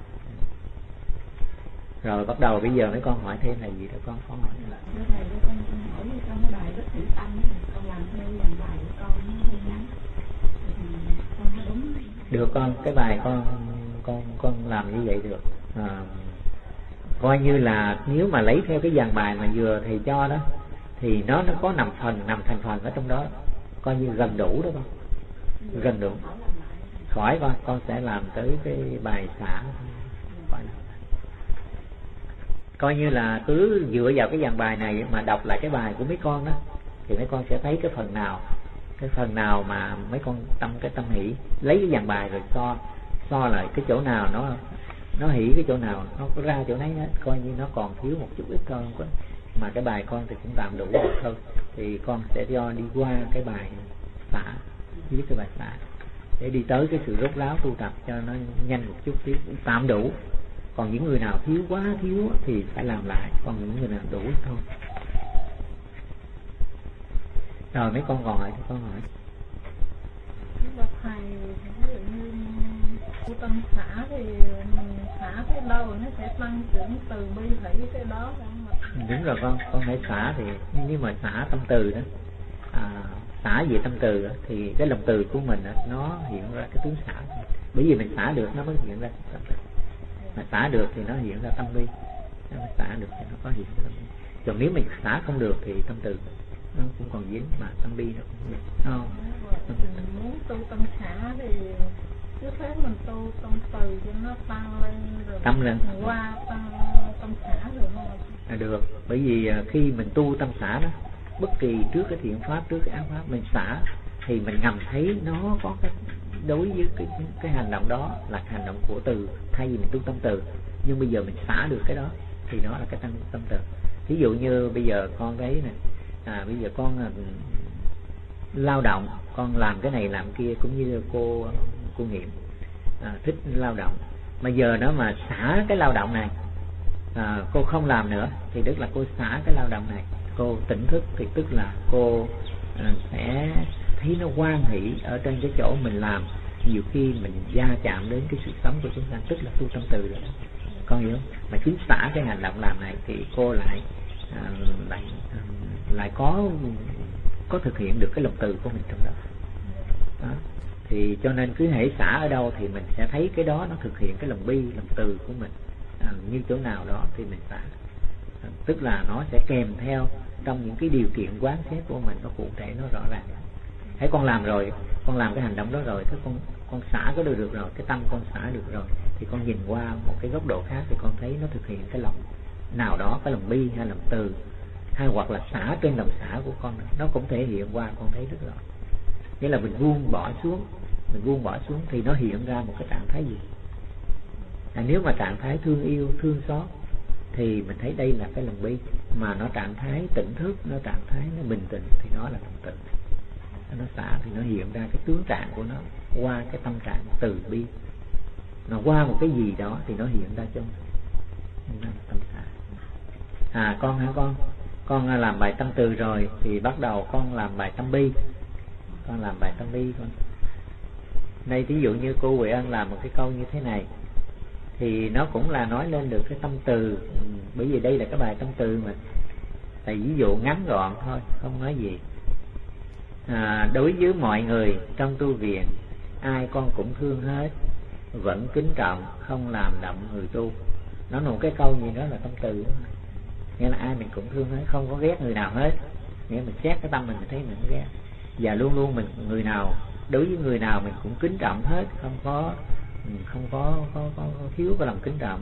Rồi bắt đầu bây giờ mấy con hỏi thêm là gì đó con có hỏi là thầy con hỏi trong cái bài rất hữu tâm, con làm theo dàn bài của con nó hơi ngắn, con nói đúng được con, cái bài con làm như vậy được. Coi như là nếu mà lấy theo cái dàn bài mà vừa thầy cho đó thì nó có nằm thành phần ở trong đó, coi như gần đủ đó con, gần đủ. Khỏi con sẽ làm tới cái bài xả, coi như là cứ dựa vào cái dàn bài này mà đọc lại cái bài của mấy con đó, thì mấy con sẽ thấy cái phần nào mà mấy con tâm hỷ, lấy cái dàn bài rồi so lại cái chỗ nào nó hỷ, cái chỗ nào nó có ra chỗ nấy hết, coi như nó còn thiếu một chút ít thôi, không có. Mà cái bài con thì cũng tạm đủ rồi thôi, thì con sẽ đi qua cái bài xả, viết cái bài xả để đi tới cái sự rốt ráo tu tập cho nó nhanh một chút xíu, tạm đủ. Còn những người nào thiếu thì phải làm lại, còn những người nào đủ thôi. Rồi mấy con còn hỏi, con hỏi. Thầy, ví dụ như tu tâm xã thì xã tới đâu nó sẽ tăng trưởng từ bi hỷ tới đó. Đúng rồi con hãy xả thì nhưng mà xả tâm từ đó, xả về tâm từ đó, thì cái lòng từ của mình đó, nó hiện ra cái tướng xả. Bởi vì mình xả được nó mới hiện ra tâm từ, mà xả được thì nó hiện ra tâm bi, nó xả được thì nó có hiện ra tâm bi. Còn nếu mình xả không được thì tâm từ nó cũng còn dính, mà tâm bi nó cũng dính. Mình muốn tu tâm xã thì trước hết mình tu tâm từ cho nó tăng lên rồi tâm lên qua tăng tâm xã rồi nó được. Bởi vì khi mình tu tâm xã đó, bất kỳ trước cái thiện pháp, trước cái ác pháp mình xả thì mình ngầm thấy nó có cái đối với cái hành động đó là hành động của từ, thay vì mình tu tâm từ. Nhưng bây giờ mình xả được cái đó thì nó là cái tăng tâm từ. Ví dụ như bây giờ con thấy nè, bây giờ con lao động, con làm cái này làm kia, cũng như cô Nghiệm thích lao động, mà giờ đó mà xả cái lao động này, cô không làm nữa thì tức là cô xả cái lao động này, cô tỉnh thức thì tức là cô sẽ thấy nó hoan hỷ ở trên cái chỗ mình làm. Nhiều khi mình va chạm đến cái sự sống của chúng ta, tức là tu tâm từ rồi đó, con hiểu không? Mà chính xả cái hành động làm này thì cô lại có thực hiện được cái lòng từ của mình trong đó. Thì cho nên cứ hễ xả ở đâu thì mình sẽ thấy cái đó nó thực hiện cái lòng bi, lòng từ của mình. Như chỗ nào đó thì mình xả, tức là nó sẽ kèm theo trong những cái điều kiện quán xét của mình, nó cụ thể, nó rõ ràng. Thấy con làm rồi, con làm cái hành động đó rồi, thế con xả có được rồi, cái tâm con xả được rồi, thì con nhìn qua một cái góc độ khác thì con thấy nó thực hiện cái lòng nào đó, cái lòng bi hay lòng từ, hay hoặc là xả trên lòng xả của con, nó cũng thể hiện qua, con thấy rất rõ. Nghĩa là mình buông bỏ xuống thì nó hiện ra một cái trạng thái gì. Nếu mà trạng thái thương yêu, thương xót thì mình thấy đây là cái lòng bi, mà nó trạng thái tỉnh thức, nó trạng thái nó bình tĩnh thì nó là lòng từ. Nó xả thì nó hiện ra cái tướng trạng của nó qua cái tâm trạng từ bi, nó qua một cái gì đó thì nó hiện ra trong tâm xả. Con hả con làm bài tâm từ rồi thì bắt đầu con làm bài tâm bi. Con làm bài tâm bi con. Đây ví dụ như cô Huệ Ân làm một cái câu như thế này thì nó cũng là nói lên được cái tâm từ, bởi vì đây là cái bài tâm từ mà. Tại ví dụ ngắn gọn thôi, không nói gì. Đối với mọi người trong tu viện, ai con cũng thương hết, vẫn kính trọng, không làm động người tu. Nó một cái câu gì đó là tâm từ đó. Nghĩa là ai mình cũng thương hết, không có ghét người nào hết. Nghĩa mình xét cái tâm mình thấy mình không ghét, và luôn luôn mình người nào, đối với người nào mình cũng kính trọng hết, không có thiếu cái lòng kính trọng.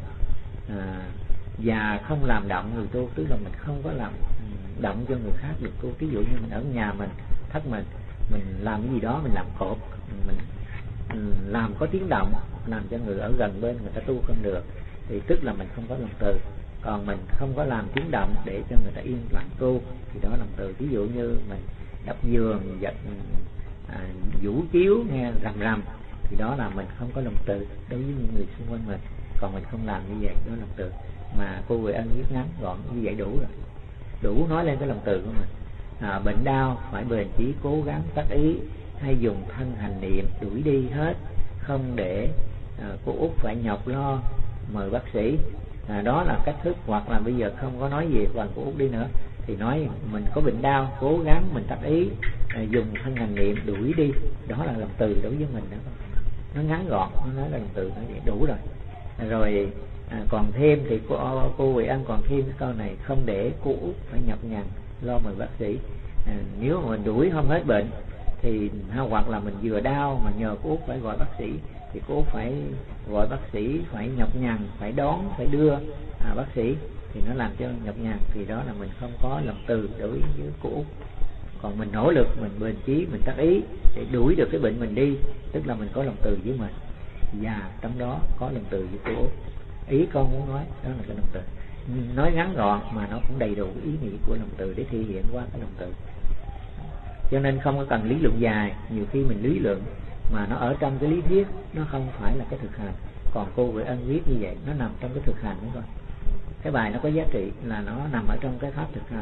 Và không làm động người tu, tức là mình không có làm động cho người khác được tu. Ví dụ như mình ở nhà mình, thất mình làm cái gì đó, mình làm cột, mình làm có tiếng động, làm cho người ở gần bên người ta tu không được, thì tức là mình không có lòng từ. Còn mình không có làm tiếng động để cho người ta yên lặng tu thì đó là lòng từ. Ví dụ như mình đập giường, giật vũ chiếu nghe rầm rầm thì đó là mình không có lòng từ đối với những người xung quanh mình. Còn mình không làm như vậy, đó là lòng từ. Mà cô Huệ Ân viết ngắn gọn như vậy đủ rồi, đủ nói lên cái lòng từ của mình. Bệnh đau phải bền chí, cố gắng tác ý, hay dùng thân hành niệm đuổi đi hết, không để cô Út phải nhọc lo, mời bác sĩ. Đó là cách thức. Hoặc là bây giờ không có nói gì bằng cô Út đi nữa thì nói mình có bệnh đau, cố gắng mình tác ý, dùng thân hành niệm đuổi đi. Đó là lòng từ đối với mình đó. Nó ngắn gọn, nó nói là lòng từ, nó vậy đủ rồi. Rồi còn thêm thì cô Huệ Ân còn thêm cái câu này: không để cô Út phải nhọc nhằn lo mời bác sĩ. Nếu mà mình đuổi không hết bệnh thì hoặc là mình vừa đau mà nhờ cô Út phải gọi bác sĩ thì cô Út phải gọi bác sĩ, phải nhọc nhằn, phải đón, phải đưa bác sĩ, thì nó làm cho nhọc nhằn, thì đó là mình không có lòng từ đối với cô Út. Còn mình nỗ lực, mình bền chí, mình tác ý để đuổi được cái bệnh mình đi, tức là mình có lòng từ với mình, và trong đó có lòng từ với cô Út. Ý con muốn nói đó là cái lòng từ, nói ngắn gọn mà nó cũng đầy đủ ý nghĩa của lòng từ để thể hiện qua cái lòng từ. Cho nên không có cần lý luận dài. Nhiều khi mình lý luận mà nó ở trong cái lý thuyết, nó không phải là cái thực hành. Còn cô Huệ Ân viết như vậy, nó nằm trong cái thực hành đó thôi. Cái bài nó có giá trị là nó nằm ở trong cái pháp thực hành.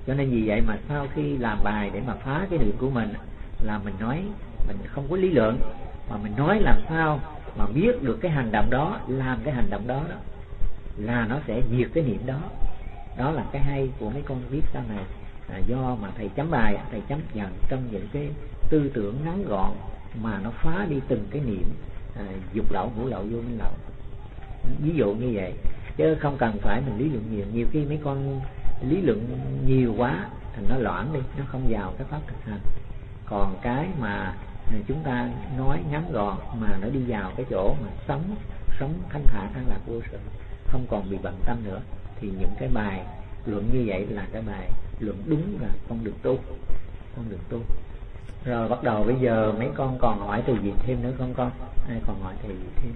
Cho nên vì vậy mà sau khi làm bài để mà phá cái niệm của mình, là mình nói mình không có lý luận, mà mình nói làm sao mà biết được cái hành động đó, làm cái hành động đó, là nó sẽ diệt cái niệm đó. Đó là cái hay của mấy con viết sau này. Do mà thầy chấm bài, thầy chấm dần trong những cái tư tưởng ngắn gọn mà nó phá đi từng cái niệm dục lậu, ngũ lậu, vô minh lậu. Ví dụ như vậy, chứ không cần phải mình lý luận nhiều. Nhiều khi mấy con lý luận nhiều quá thành nó loãng đi, nó không vào cái pháp thực hành. Còn cái mà chúng ta nói ngắn gọn mà nó đi vào cái chỗ mà sống thanh thản, an lạc vô sự, không còn bị bận tâm nữa, thì những cái bài luận như vậy là cái bài luận đúng là con đường tu, con đường tu. Rồi bắt đầu bây giờ mấy con còn hỏi từ gì thêm nữa không con? Ai còn hỏi từ gì thêm?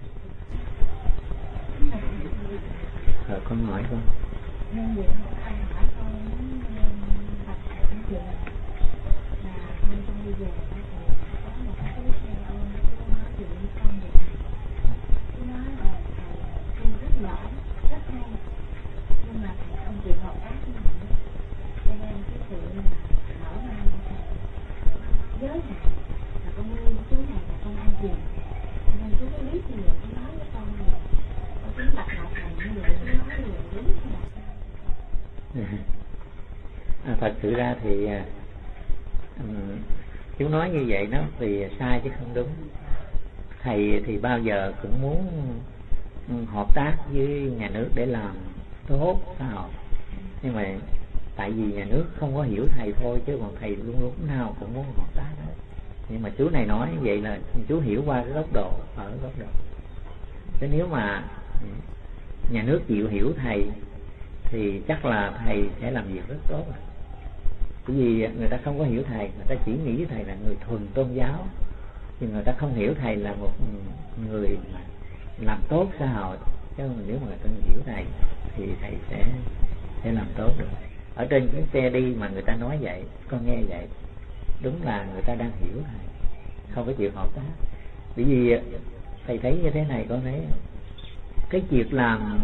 Rồi con hỏi con. Thật sự ra thì chú nói như vậy nó vì sai chứ không đúng. Thầy thì bao giờ cũng muốn hợp tác với nhà nước để làm tốt xã hội, nhưng mà tại vì nhà nước không có hiểu thầy thôi, chứ còn thầy luôn lúc nào cũng muốn hợp tác đó. Nhưng mà chú này nói vậy là chú hiểu qua cái góc độ, ở góc độ. Chứ nếu mà nhà nước chịu hiểu thầy thì chắc là thầy sẽ làm việc rất tốt. Bởi vì người ta không có hiểu thầy, người ta chỉ nghĩ thầy là người thuần tôn giáo, nhưng người ta không hiểu thầy là một người mà làm tốt xã hội. Chứ nếu mà người ta hiểu thầy thì thầy sẽ làm tốt được. Ở trên chuyến xe đi mà người ta nói vậy, con nghe vậy, đúng là người ta đang hiểu thầy, không có chịu hợp tác. Bởi vì thầy thấy như thế này, con thấy cái việc làm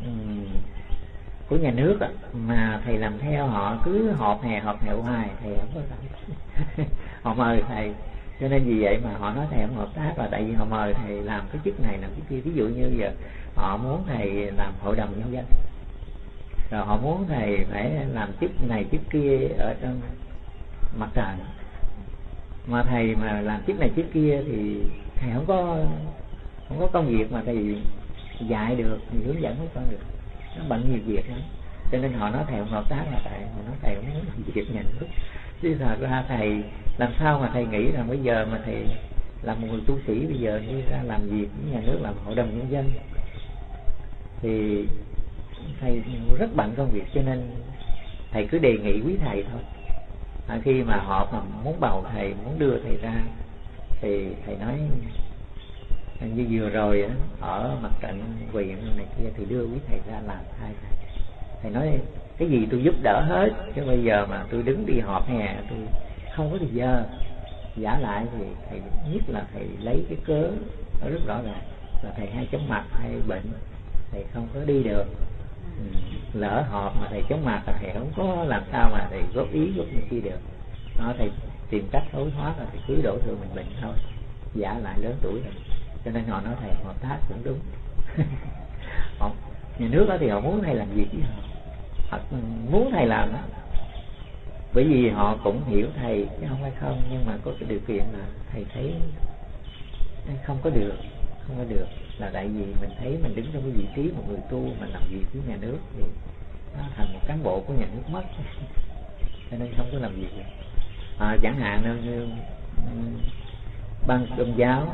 của nhà nước mà thầy làm theo họ, cứ họp hè hoài, thầy không có làm. Họ mời thầy, cho nên vì vậy mà họ nói thầy không hợp tác là tại vì họ mời thầy làm cái chức này làm cái kia. Ví dụ như giờ họ muốn thầy làm hội đồng nhân dân, rồi họ muốn thầy phải làm chức này chức kia ở trong mặt trận, mà thầy mà làm chức này chức kia thì thầy không có công việc mà thầy dạy được, thì hướng dẫn không con được, nó bận nhiều việc lắm. Cho nên họ nói thầy không hợp tác là tại họ nói thầy không muốn làm việc nhà nước. Chứ thật ra thầy làm sao mà thầy nghĩ rằng bây giờ mà thầy là một người tu sĩ, bây giờ đi ra làm việc với nhà nước, làm hội đồng nhân dân, thì thầy rất bận công việc. Cho nên thầy cứ đề nghị quý thầy thôi. Khi mà họ mà muốn bầu thầy, muốn đưa thầy ra, thì thầy nói như vừa rồi ở mặt trận huyện này kia thì đưa quý thầy ra làm thay thầy. Thầy nói cái gì tôi giúp đỡ hết, chứ bây giờ mà tôi đứng đi họp hè tôi không có thời giờ. Giả lại thì thầy nhất là thầy lấy cái cớ nó rất rõ ràng là thầy hay chóng mặt hay bệnh, thầy không có đi được. Lỡ họp mà thầy chóng mặt là thầy không có làm sao mà thầy góp ý góp những kia được. Nó thầy tìm cách hối thoát là thầy cứ đổ thừa mình bệnh thôi. Giả lại lớn tuổi rồi, cho nên họ nói thầy hợp tác cũng đúng. Họ, nhà nước đó thì họ muốn thầy làm việc với họ muốn thầy làm đó, bởi vì họ cũng hiểu thầy chứ không phải không. Nhưng mà có cái điều kiện là thầy thấy không có được là tại vì mình thấy mình đứng trong cái vị trí một người tu mà làm việc với nhà nước thì nó thành một cán bộ của nhà nước mất, cho nên không có làm việc được. Chẳng hạn như ban tôn giáo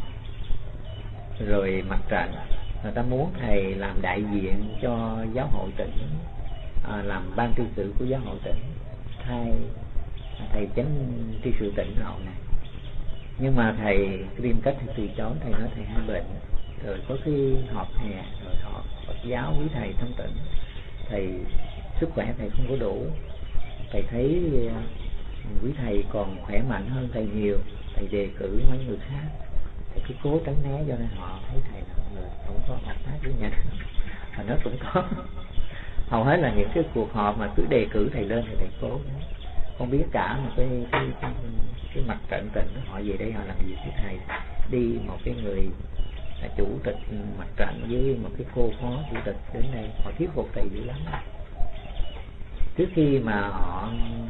rồi mặt trận, người ta muốn thầy làm đại diện cho giáo hội tỉnh, làm ban tri sự của giáo hội tỉnh, thay thầy chánh tri sự tỉnh hậu này. Nhưng mà thầy tìm cách thì từ chối. Thầy nói thầy hay bệnh, rồi có khi họp hè rồi họp Phật giáo quý thầy trong tỉnh, thầy sức khỏe thầy không có đủ. Thầy thấy quý thầy còn khỏe mạnh hơn thầy nhiều, thầy đề cử mấy người khác, thầy cứ cố tránh né, cho nên họ thấy thầy là người không có hợp tác với nhà nước. Và nó cũng có hầu hết là những cái cuộc họp mà cứ đề cử thầy lên thì thầy cố. Con biết cả một cái mặt trận tỉnh họ về đây họ làm việc với thầy, đi một cái người chủ tịch mặt trận với một cái cô phó chủ tịch đến đây, họ thuyết phục thầy dữ lắm. Trước khi mà họ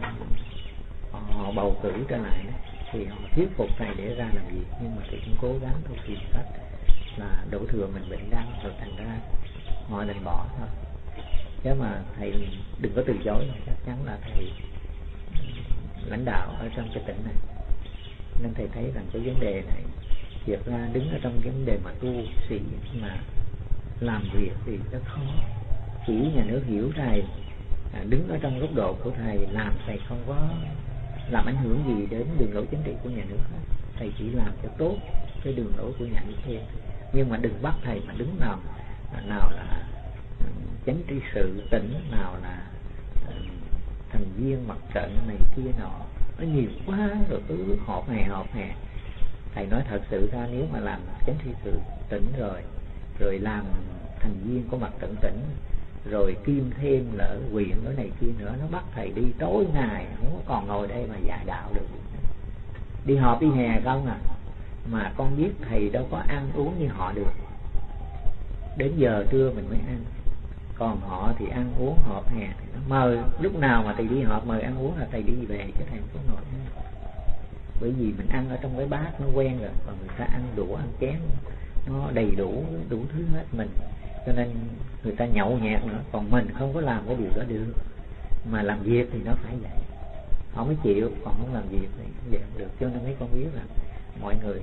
bầu cử trở lại thì họ thuyết phục thầy để ra làm việc, nhưng mà thầy cũng cố gắng thôi, tìm cách là đổ thừa mình bệnh đau rồi thành ra họ đành bỏ thôi. Chứ mà thầy đừng có từ chối, chắc chắn là thầy lãnh đạo ở trong cái tỉnh này, nên thầy thấy rằng cái vấn đề này việc ra đứng ở trong cái vấn đề mà tu sĩ mà làm việc thì rất khó. Chỉ nhà nước hiểu thầy, đứng ở trong góc độ của thầy làm, thầy không có làm ảnh hưởng gì đến đường lối chính trị của nhà nước hết. Thầy chỉ làm cho tốt cái đường lối của nhà nước thôi. Nhưng mà đừng bắt thầy mà đứng nào là chánh trị sự tỉnh, nào là thành viên mặt trận này kia nọ, nó nhiều quá rồi cứ họp hè. Thầy nói thật sự ra, nếu mà làm chánh trị sự tỉnh rồi làm thành viên của mặt trận tỉnh, rồi kim thêm lỡ huyện ở này kia nữa, nó bắt thầy đi tối ngày, không có còn ngồi đây mà dạy đạo được. Đi họp đi hè không à, mà con biết thầy đâu có ăn uống như họ được. Đến giờ trưa mình mới ăn, còn họ thì ăn uống họp hè thì nó mời, lúc nào mà thầy đi họp mời ăn uống là thầy đi về, chứ thầy không có ngồi. Bởi vì mình ăn ở trong cái bát nó quen rồi, còn người ta ăn đũa ăn chén nó đầy đủ thứ hết mình, cho nên người ta nhậu nhẹt nữa, còn mình không có làm cái điều đó được. Mà làm việc thì nó phải vậy, họ mới chịu, còn không làm việc thì vậy không được. Cho nên mấy con biết là mọi người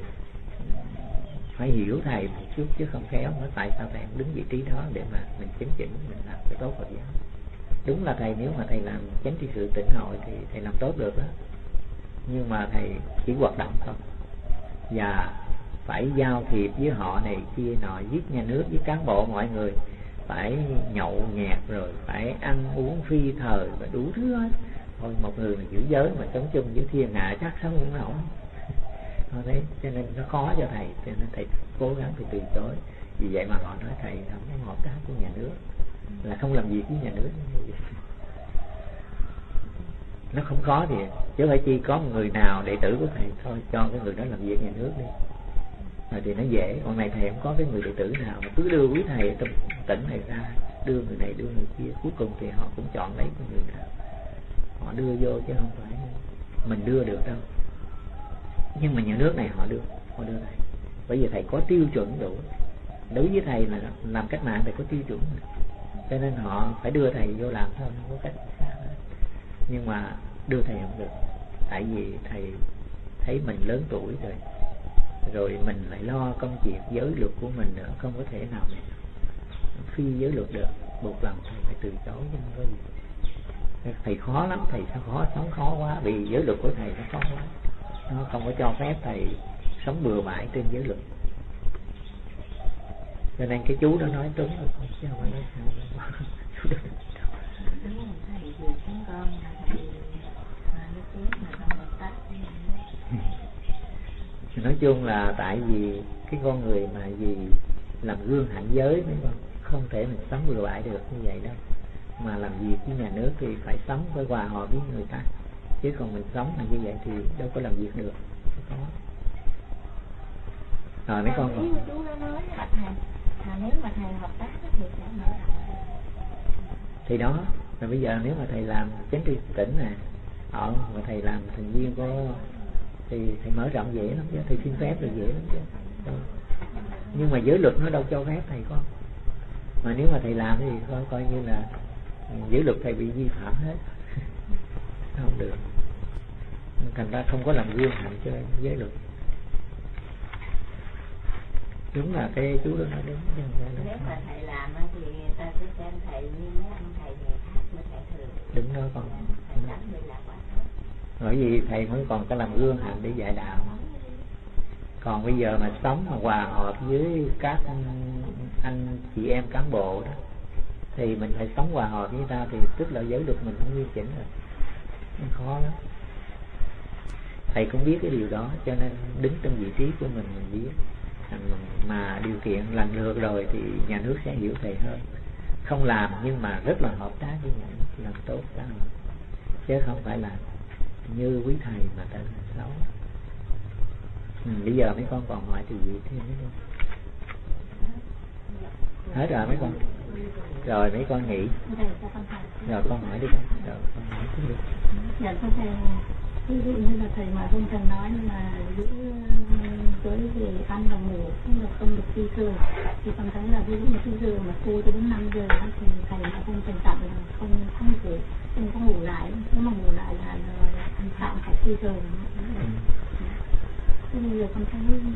phải hiểu thầy một chút, chứ không khéo nói tại sao thầy không đứng vị trí đó để mà mình chấn chỉnh, mình làm cái tốt Phật giáo. Đúng là thầy, nếu mà thầy làm chánh trị sự tỉnh hội thì thầy làm tốt được đó, nhưng mà thầy chỉ hoạt động thôi, và phải giao thiệp với họ này kia nọ, với nhà nước, với cán bộ, mọi người phải nhậu nhẹt, rồi phải ăn uống phi thời và đủ thứ hết. Thôi một người mà giữ giới mà sống chung với thiên hạ chắc sống cũng nổi. Đấy, cho nên nó khó cho thầy, cho nên thầy cố gắng thì từ chối. Vì vậy mà họ nói thầy không có hợp tác với nhà nước, là không làm việc với nhà nước. Nó không khó thì chứ phải chi có một người nào đệ tử của thầy thôi, cho cái người đó làm việc nhà nước đi rồi thì nó dễ. Còn này thầy không có cái người đệ tử nào mà cứ đưa quý thầy trong tỉnh này ra, đưa người này đưa người kia, cuối cùng thì họ cũng chọn lấy cái người nào họ đưa vô, chứ không phải mình đưa được đâu. Nhưng mà nhà nước này họ đưa thầy, bởi vì thầy có tiêu chuẩn đủ. Đối với thầy là làm cách mạng thầy có tiêu chuẩn, cho nên họ phải đưa thầy vô làm thôi, không có cách khác. Nhưng mà đưa thầy không được, tại vì thầy thấy mình lớn tuổi rồi mình lại lo công việc giới luật của mình nữa, không có thể nào phi giới luật được, buộc lòng thầy phải từ chối, chứ không có gì. Thầy khó lắm, thầy sao khó, sống khó quá, vì giới luật của thầy nó khó quá, nó không có cho phép thầy sống bừa bãi trên giới luật. Cho nên cái chú đó nói đúng rồi, chứ không phải nói sao. Đúng rồi, thầy vừa chúng con là thầy nói tiếng mà không hợp tác. Nói chung là tại vì cái con người mà vì làm gương hạnh giới, không thể mình sống bừa bãi được như vậy đâu. Mà làm việc với nhà nước thì phải sống, phải hòa hợp với người ta, chứ còn mình sống mà như vậy thì đâu có làm việc được. Rồi mấy con còn chú nó nói là thầy, nếu mà thầy hợp tác thì sẽ mở rộng. Thì đó, rồi bây giờ nếu mà thầy làm chánh trị tỉnh nè, mà thầy làm thành viên của thì thầy mở rộng dễ lắm chứ, thầy xin phép là dễ lắm chứ. Nhưng mà giới luật nó đâu cho phép thầy con. Mà nếu mà thầy làm thì coi như là giới luật thầy bị vi phạm hết. Không được. Thành ra không có làm gương hạnh cho giới luật. Đúng là cái chú đó nói đúng. Nếu mà thầy làm thì người ta sẽ xem thầy như mấy anh thầy khác mới thầy thường. Đúng đó con. Bởi vì thầy mới còn có làm gương hạnh để dạy đạo. Còn bây giờ mà sống mà hòa hợp với các anh chị em cán bộ đó, thì mình phải sống hòa hợp với người ta, thì tức là giới luật mình cũng nghiêm chỉnh rồi. Nó khó lắm. Thầy cũng biết cái điều đó, cho nên đứng trong vị trí của mình biết. Mà điều kiện lần lượt rồi thì nhà nước sẽ hiểu thầy hơn. không làm nhưng mà rất là hợp tác với những làm tốt xã hội, chứ không phải là như quý thầy mà trở thành xấu. Bây giờ mấy con còn hỏi thì gì thêm mấy con? Hết rồi mấy con. Rồi mấy con nghỉ. Rồi con hỏi đi con. Rồi con hỏi tiếp đi. Dạ con thầy, ví dụ như là thầy mà không cần nói, nhưng mà giữ với về ăn và ngủ không được phi thường, thì con thấy là ví dụ như phi thường mà cô tới đến 5 giờ thì thầy mà không cần tặng là không có ngủ lại, nếu mà ngủ lại là ăn tạm phải phi thường. Thế bây giờ con thấy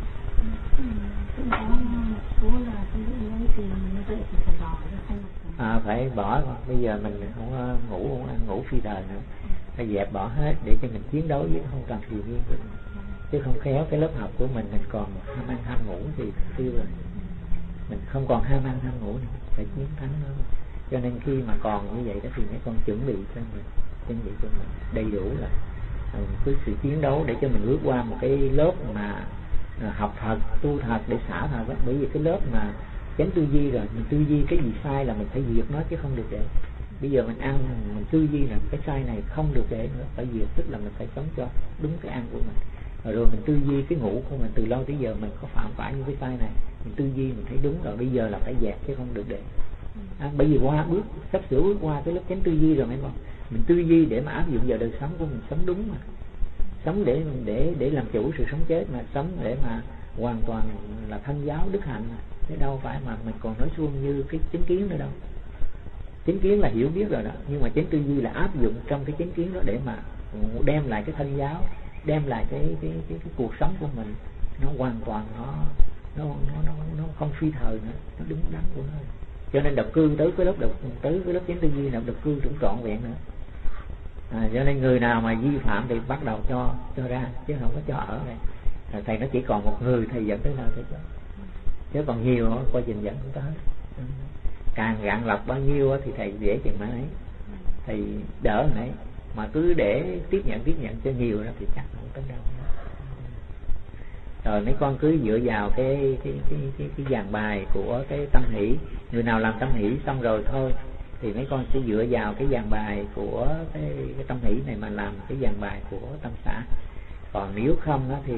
cũng có một số là ví dụ như thì như vậy thì phải bỏ hay là phải bỏ. Bây giờ mình không ngủ phi thời nữa, phải dẹp bỏ hết để cho mình chiến đấu với không cần điều viên, chứ không khéo cái lớp học của mình còn ham ăn ham ngủ thì tiêu rồi. Mình không còn ham ăn ham ngủ nữa, phải chiến thắng nó. Cho nên khi mà còn như vậy đó thì mấy con chuẩn bị cho mình đầy đủ là cái sự chiến đấu để cho mình bước qua một cái lớp mà học thật, tu thật để xả thật. Bởi vì cái lớp mà tránh tư duy rồi, mình tư duy cái gì sai là mình phải diệt nó chứ không được để. Bây giờ mình ăn, mình tư duy là cái sai này không được để nữa, phải diệt, tức là mình phải sống cho đúng cái ăn của mình. Rồi mình tư duy cái ngủ của mình từ lâu tới giờ mình có phạm phải những cái sai này, mình tư duy mình thấy đúng rồi, bây giờ là phải dẹp chứ không được để. Bởi vì sắp sửa bước qua cái lớp tránh tư duy rồi mấy con. Mình tư duy để mà áp dụng vào đời sống của mình, sống đúng mà, sống để làm chủ sự sống chết, mà sống để mà hoàn toàn là thân giáo đức hạnh, chứ đâu phải mà mình còn nói suông như cái chính kiến nữa đâu. Chính kiến là hiểu biết rồi đó, nhưng mà chánh tư duy là áp dụng trong cái chính kiến đó để mà đem lại cái thân giáo, đem lại cái cuộc sống của mình nó hoàn toàn nó không phi thời nữa, nó đúng đắn của nó. Cho nên độc cư tới cái lớp chánh tư duy nào độc cư cũng trọn vẹn nữa. Cho nên người nào mà vi phạm thì bắt đầu cho ra, chứ không có cho ở đây. Thầy nó chỉ còn một người thầy dẫn tới nơi tới chỗ, chứ còn nhiều quá trình dẫn không tới. Càng gạn lọc bao nhiêu thì thầy dễ chừng mà ấy, thầy đỡ này, mà cứ để tiếp nhận cho nhiều đó thì chắc không tới đâu. Rồi mấy con cứ dựa vào cái dàn bài của cái tâm hỷ. Người nào làm tâm hỷ xong rồi thôi thì mấy con sẽ dựa vào cái dàn bài của cái tâm hỷ này mà làm cái dàn bài của tâm xã. Còn nếu không đó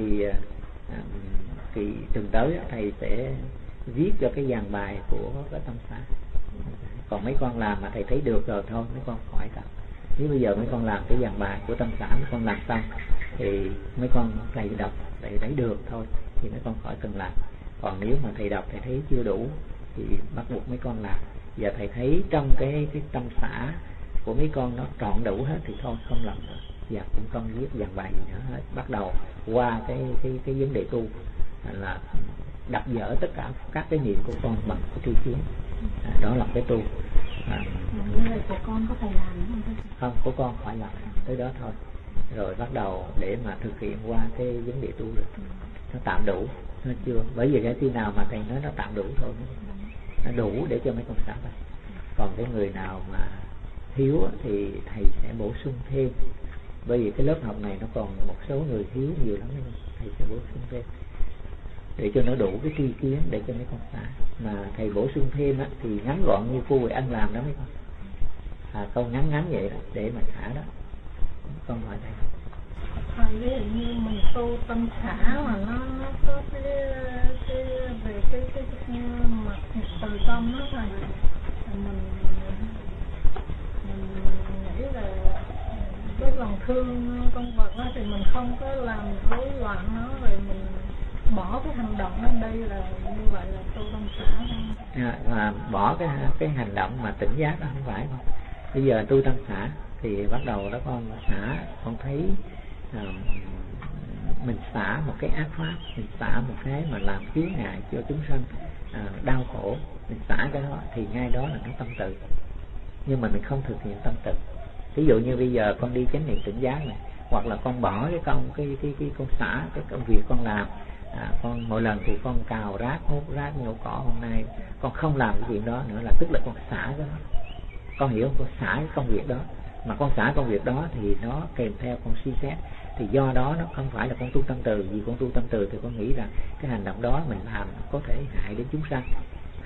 thì tuần tới thầy sẽ viết cho cái dàn bài của cái tâm xã. Còn mấy con làm mà thầy thấy được rồi thôi mấy con khỏi tập. Nếu bây giờ mấy con làm cái dàn bài của tâm xã, mấy con làm xong thì mấy con thầy đọc thầy thấy được thôi thì mấy con khỏi cần làm. Còn nếu mà thầy đọc thầy thấy chưa đủ thì bắt buộc mấy con làm. Giờ thầy thấy trong cái tâm xã của mấy con nó trọn đủ hết thì thôi không làm nữa, và cũng không viết dàn bài gì nữa hết. Bắt đầu qua cái vấn đề tu là đập dỡ tất cả các cái niệm của con bằng cái tri kiến. Đó là cái tu. Như vậy của con có phải làm không? Không, của con phải làm tới đó thôi. Rồi bắt đầu để mà thực hiện qua cái vấn đề tu rồi. Nó tạm đủ, nó chưa. Bởi vì cái khi nào mà thầy nói nó tạm đủ thôi, nó đủ để cho mấy con xả bài. Còn cái người nào mà thiếu thì thầy sẽ bổ sung thêm. Bởi vì cái lớp học này nó còn một số người thiếu nhiều lắm, thầy sẽ bổ sung thêm để cho nó đủ cái tri kiến để cho mấy con xả. Mà thầy bổ sung thêm thì ngắn gọn như cô Huệ Ân làm đó mấy con. Câu ngắn vậy đó, để mà xả đó. Con hỏi thầy. Ví dụ như mình tu tâm xã mà nó có cái về cái mặt từ tâm đó thầy, mình nghĩ là cái lòng thương con vật đó thì mình không có làm rối loạn nó, rồi mình bỏ cái hành động ở đây là như vậy là tu tâm xã. Mà bỏ cái hành động mà tỉnh giác đó không phải không? Bây giờ tu tâm xã thì bắt đầu đó con xả, con thấy mình xả một cái ác pháp, mình xả một cái mà làm chướng ngại cho chúng sanh đau khổ, mình xả cái đó thì ngay đó là nó tâm từ. Nhưng mà mình không thực hiện tâm từ. Ví dụ như bây giờ con đi chánh niệm tỉnh giác này, hoặc là con bỏ cái con xả cái công việc con làm, con mỗi lần thì con cào rác, hút rác, nhổ cỏ, hôm nay con không làm cái chuyện đó nữa là tức là con xả cái đó. Con hiểu không? Con xả cái công việc đó. Mà con xả công việc đó thì nó kèm theo con suy xét. Thì do đó nó không phải là con tu tâm từ. Vì con tu tâm từ thì con nghĩ rằng cái hành động đó mình làm có thể hại đến chúng sanh,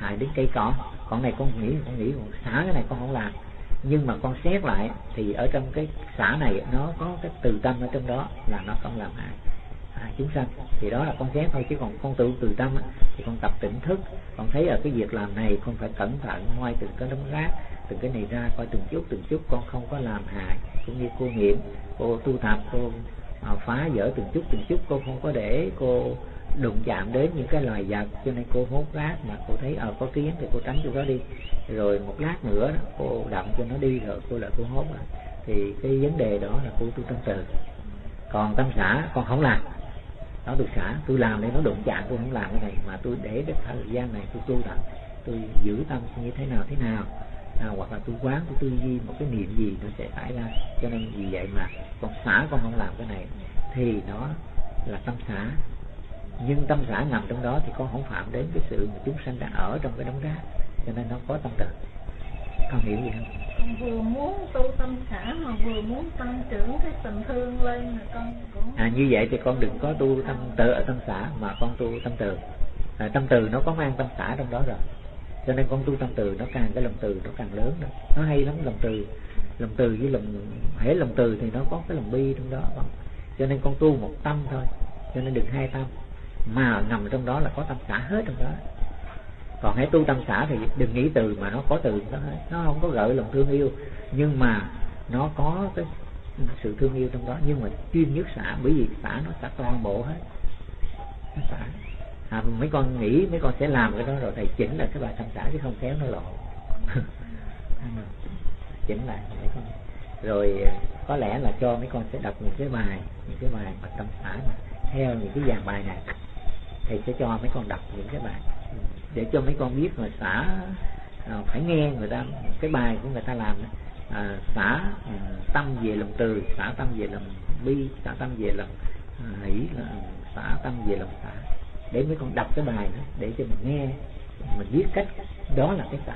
hại đến cây cỏ. Con này con nghĩ xả cái này con không làm, nhưng mà con xét lại thì ở trong cái xả này nó có cái từ tâm ở trong đó là nó không làm hại chúng sanh. Thì đó là con xét thôi, chứ còn con tu từ tâm thì con tập tỉnh thức, con thấy ở cái việc làm này con phải cẩn thận, ngoài từng cái đống rác, từng cái này ra, coi từng chút con không có làm hại. Cũng như cô nghiệm, cô tu tập, cô phá vỡ từng chút, cô không có để cô đụng chạm đến những cái loài vật, cho nên cô hốt rác mà cô thấy có kiến thì cô tránh chỗ đó đi, rồi một lát nữa đó, cô đậm cho nó đi rồi cô lại cô hốt. Thì cái vấn đề đó là cô tu tâm từ. Còn tâm xả con không làm, đó tôi xả, tôi làm để nó đụng chạm, tôi không làm cái này, mà tôi để cái thời gian này tôi tu tập, tôi giữ tâm như thế nào hoặc là tôi quán, tôi tư duy một cái niệm gì nó sẽ xảy ra. Cho nên vì vậy mà con xả, con không làm cái này thì đó là tâm xả. Nhưng tâm xả nằm trong đó thì con không phạm đến cái sự mà chúng sanh đang ở trong cái đống rác, cho nên nó có tâm từ. Con hiểu gì không? Con vừa muốn tu tâm xả mà vừa muốn tăng trưởng cái tình thương lên là con cũng... như vậy thì con đừng có tu tâm từ ở tâm xả, mà con tu tâm từ. Tâm từ nó có mang tâm xả trong đó rồi, cho nên con tu tâm từ nó càng, cái lòng từ nó càng lớn đó. Nó hay lắm, lòng từ với lòng từ thì nó có cái lòng bi trong đó con. Cho nên con tu một tâm thôi, cho nên đừng hai tâm, mà nằm trong đó là có tâm xả hết trong đó. Còn hãy tu tâm xả thì đừng nghĩ từ mà nó có từ đó hết. Nó không có gợi lòng thương yêu, nhưng mà nó có cái sự thương yêu trong đó, nhưng mà chuyên nhất xả, bởi vì xả nó xả toàn bộ hết. Nó xả. Mấy con nghĩ mấy con sẽ làm cái đó rồi thầy chỉnh lại cái bài tâm xả chứ không khéo nó lộ. Chỉnh lại mấy con. Rồi có lẽ là cho mấy con sẽ đọc những cái bài mà tâm xả mà theo những cái dàn bài này. Thầy sẽ cho mấy con đọc những cái bài để cho mấy con biết mà xả phải nghe người ta cái bài của người ta làm. Xả tâm về lòng từ, xả tâm về lòng bi, xả tâm về lòng hỷ, xả tâm về lòng xả, để mấy con đọc cái bài đó để cho mình nghe, mình biết cách đó là cái xả.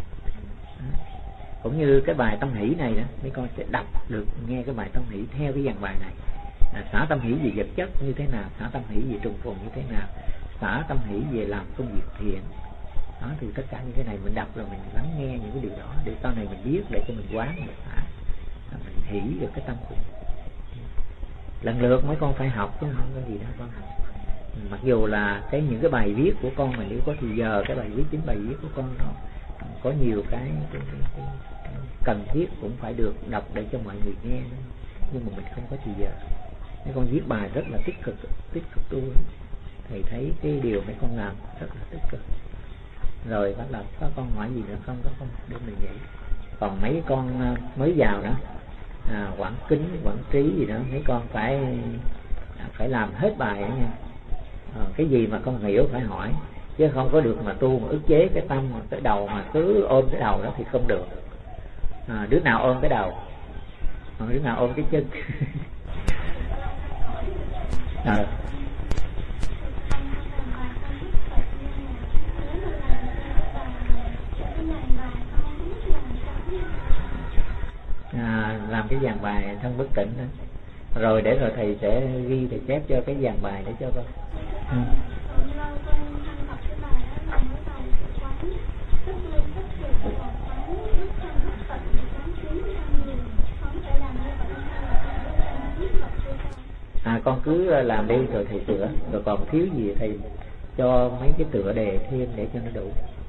Cũng như cái bài tâm hỷ này đó, mấy con sẽ đọc được nghe cái bài tâm hỷ theo cái dàn bài này. Xả tâm hỷ về vật chất như thế nào, xả tâm hỷ về trùng phùng như thế nào, xả tâm hỷ về làm công việc thiện đó. Thì tất cả những cái này mình đọc rồi mình lắng nghe những cái điều đó để sau này mình biết, để cho mình quán, mình xả, mình hỷ được cái tâm của mình. Lần lượt mấy con phải học chứ không có gì đâu con. Mặc dù là những cái bài viết của con mà nếu có thì giờ cái bài viết, chính bài viết của con nó có nhiều cái cần thiết cũng phải được đọc để cho mọi người nghe, nhưng mà mình không có thì giờ. Mấy con viết bài rất là tích cực tu. Thầy thấy cái điều mấy con làm rất là tích cực. Rồi bắt đầu có con hỏi gì nữa không? Có con để mình nghĩ. Còn mấy con mới vào đó, quản kính, quản trí gì đó, mấy con phải làm hết bài đó nha. Cái gì mà con hiểu phải hỏi, chứ không có được mà tu mà ức chế cái tâm mà cái đầu mà cứ ôm cái đầu đó thì không được. Đứa nào ôm cái đầu, còn đứa nào ôm cái chân. Làm cái dàn bài thân bất tỉnh đó. Rồi để rồi thầy sẽ ghi, thầy chép cho cái dàn bài để cho con. Con cứ làm đi rồi thầy sửa, rồi còn thiếu gì thầy cho mấy cái tựa đề thêm để cho nó đủ.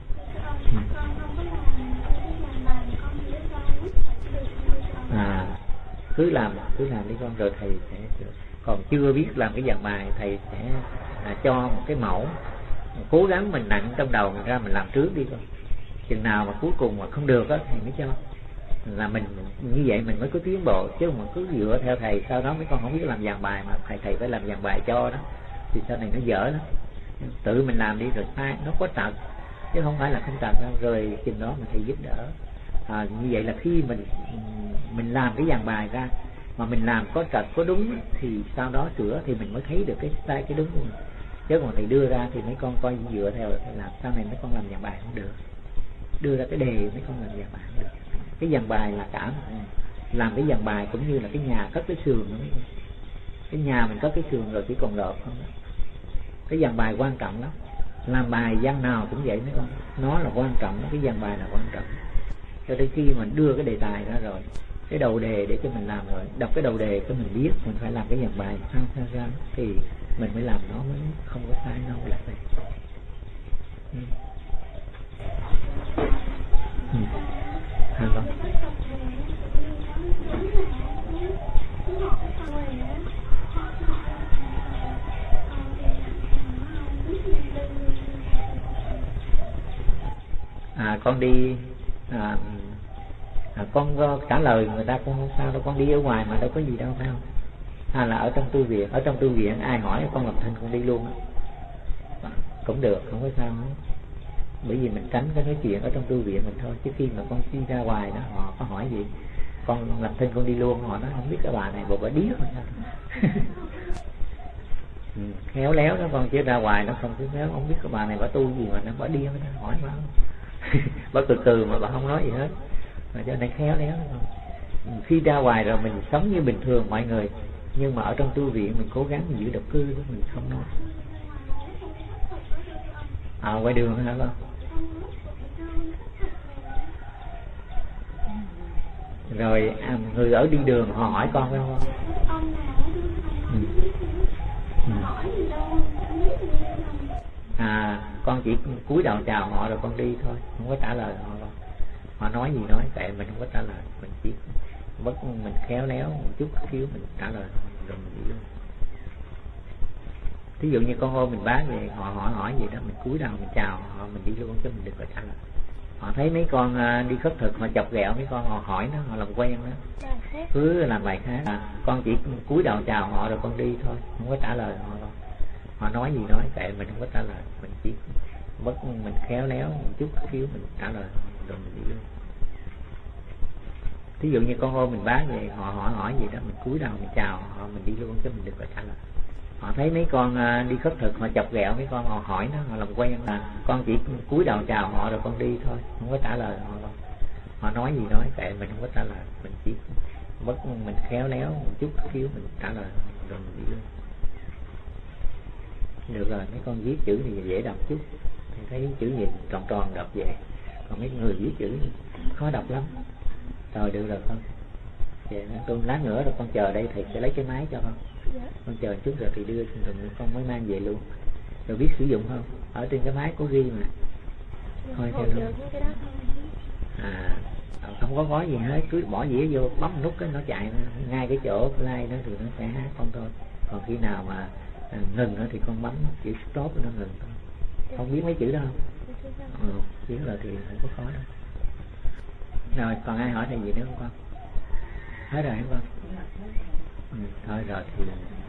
Cứ làm đi con, rồi thầy sẽ sửa. Còn chưa biết làm cái dàn bài, thầy sẽ cho một cái mẫu, cố gắng mình nặng trong đầu mình ra mình làm trước đi con. Chừng nào mà cuối cùng mà không được á thì mới cho. Là mình như vậy mình mới có tiến bộ, chứ mà cứ dựa theo thầy sau đó mấy con không biết làm dàn bài mà thầy phải làm dàn bài cho đó thì sau này nó dở lắm. Tự mình làm đi rồi sai, nó có trật chứ không phải là không trật đâu. Rồi chừng đó mà thầy giúp đỡ. Như vậy là khi mình làm cái dàn bài ra mà mình làm có trật có đúng thì sau đó sửa thì mình mới thấy được cái sai cái đúng của mình. Chứ còn thầy đưa ra thì mấy con coi dựa theo thầy làm, sau này mấy con làm dàn bài không được. Đưa ra cái đề mấy con làm dàn bài không được. Cái dàn bài là cả làm cái dàn bài cũng như là cái nhà cất cái sườn đó. Cái nhà mình cất cái sườn rồi chỉ còn lợp không đó. Cái dàn bài quan trọng lắm. Làm bài văn nào cũng vậy mấy con, nó là quan trọng, cái văn bài là quan trọng. Cho tới khi mình đưa cái đề tài ra rồi, cái đầu đề để cho mình làm rồi, đọc cái đầu đề cho mình biết mình phải làm cái văn bài sao ra thì mình mới làm nó mới không có sai đâu là vậy. Hay không? Con đi con trả lời người ta cũng không sao đâu, con đi ở ngoài mà đâu có gì đâu phải không? Hay là ở trong tu viện, ai hỏi con làm thinh con đi luôn á cũng được, không có sao hết. Bởi vì mình tránh cái nói chuyện ở trong tu viện mình thôi, chứ khi mà con đi ra ngoài đó họ có hỏi gì con làm thinh con đi luôn, họ nói không biết cái bà này bộ bà điếc hay sao. Khéo léo đó con, chứ ra ngoài nó không khéo léo, không biết cái bà này bà tu gì mà nó bà điên nó hỏi bà bà từ mà bà không nói gì hết, mà cho nên khéo léo đó con. Khi ra ngoài rồi mình sống như bình thường mọi người, nhưng mà ở trong tu viện mình cố gắng mình giữ độc cư đó, mình không nói. Ngoài đường hả con? Rồi người ở đi đường họ hỏi con phải không? Con chỉ cúi đầu chào họ rồi con đi thôi, không có trả lời họ đâu. Họ nói gì nói, tại mình không có trả lời, mình chỉ mình khéo léo một chút xíu mình trả lời rồi mình đi luôn. Thí dụ như con ôm mình bá về, họ hỏi gì đó mình cúi đầu mình chào họ, mình đi luôn chứ mình đừng có trả lời. Họ thấy mấy con đi khất thực họ chọc ghẹo mấy con, họ hỏi nó, họ làm quen đó, cứ làm bài khác. Con chỉ cúi đầu chào họ rồi con đi thôi, không có trả lời họ đâu. Họ nói gì nói, tại mình không có trả lời, mình chỉ mình khéo léo một chút xíu mình trả lời rồi mình đi luôn. Thí dụ như con ôm mình bá về, họ hỏi gì đó mình cúi đầu mình chào họ, mình đi luôn chứ mình đừng có trả lời. Họ thấy mấy con đi khất thực họ chọc ghẹo mấy con, họ hỏi nó, họ làm quen con chỉ cúi đầu chào họ rồi con đi thôi, không có trả lời họ đâu. Họ nói gì nói, tại mình không có trả lời, mình chỉ mình khéo léo một chút xíu mình trả lời rồi mình đi luôn. Được rồi, mấy con viết chữ thì dễ đọc chút, thì thấy chữ gì tròn tròn đọc về, còn mấy người viết chữ khó đọc lắm. Rồi được rồi con, vậy tôi lát nữa rồi con chờ đây, thầy sẽ lấy cái máy cho con. Con chờ chút rồi thì đưa rồi con mới mang về luôn. Rồi biết sử dụng không? Ở trên cái máy có ghi mà. Thôi theo luôn. Không có gói gì hết, cứ bỏ dĩa vô bấm nút cái nó chạy ngay cái chỗ play đó thì nó sẽ hát con thôi. Còn khi nào mà ngừng thì con bấm chữ stop nó ngừng thôi. Không biết mấy chữ đó không? Biết rồi thì không có khó đâu. Rồi còn ai hỏi thầy gì nữa không con? Hết rồi hả con? Thôi rồi thì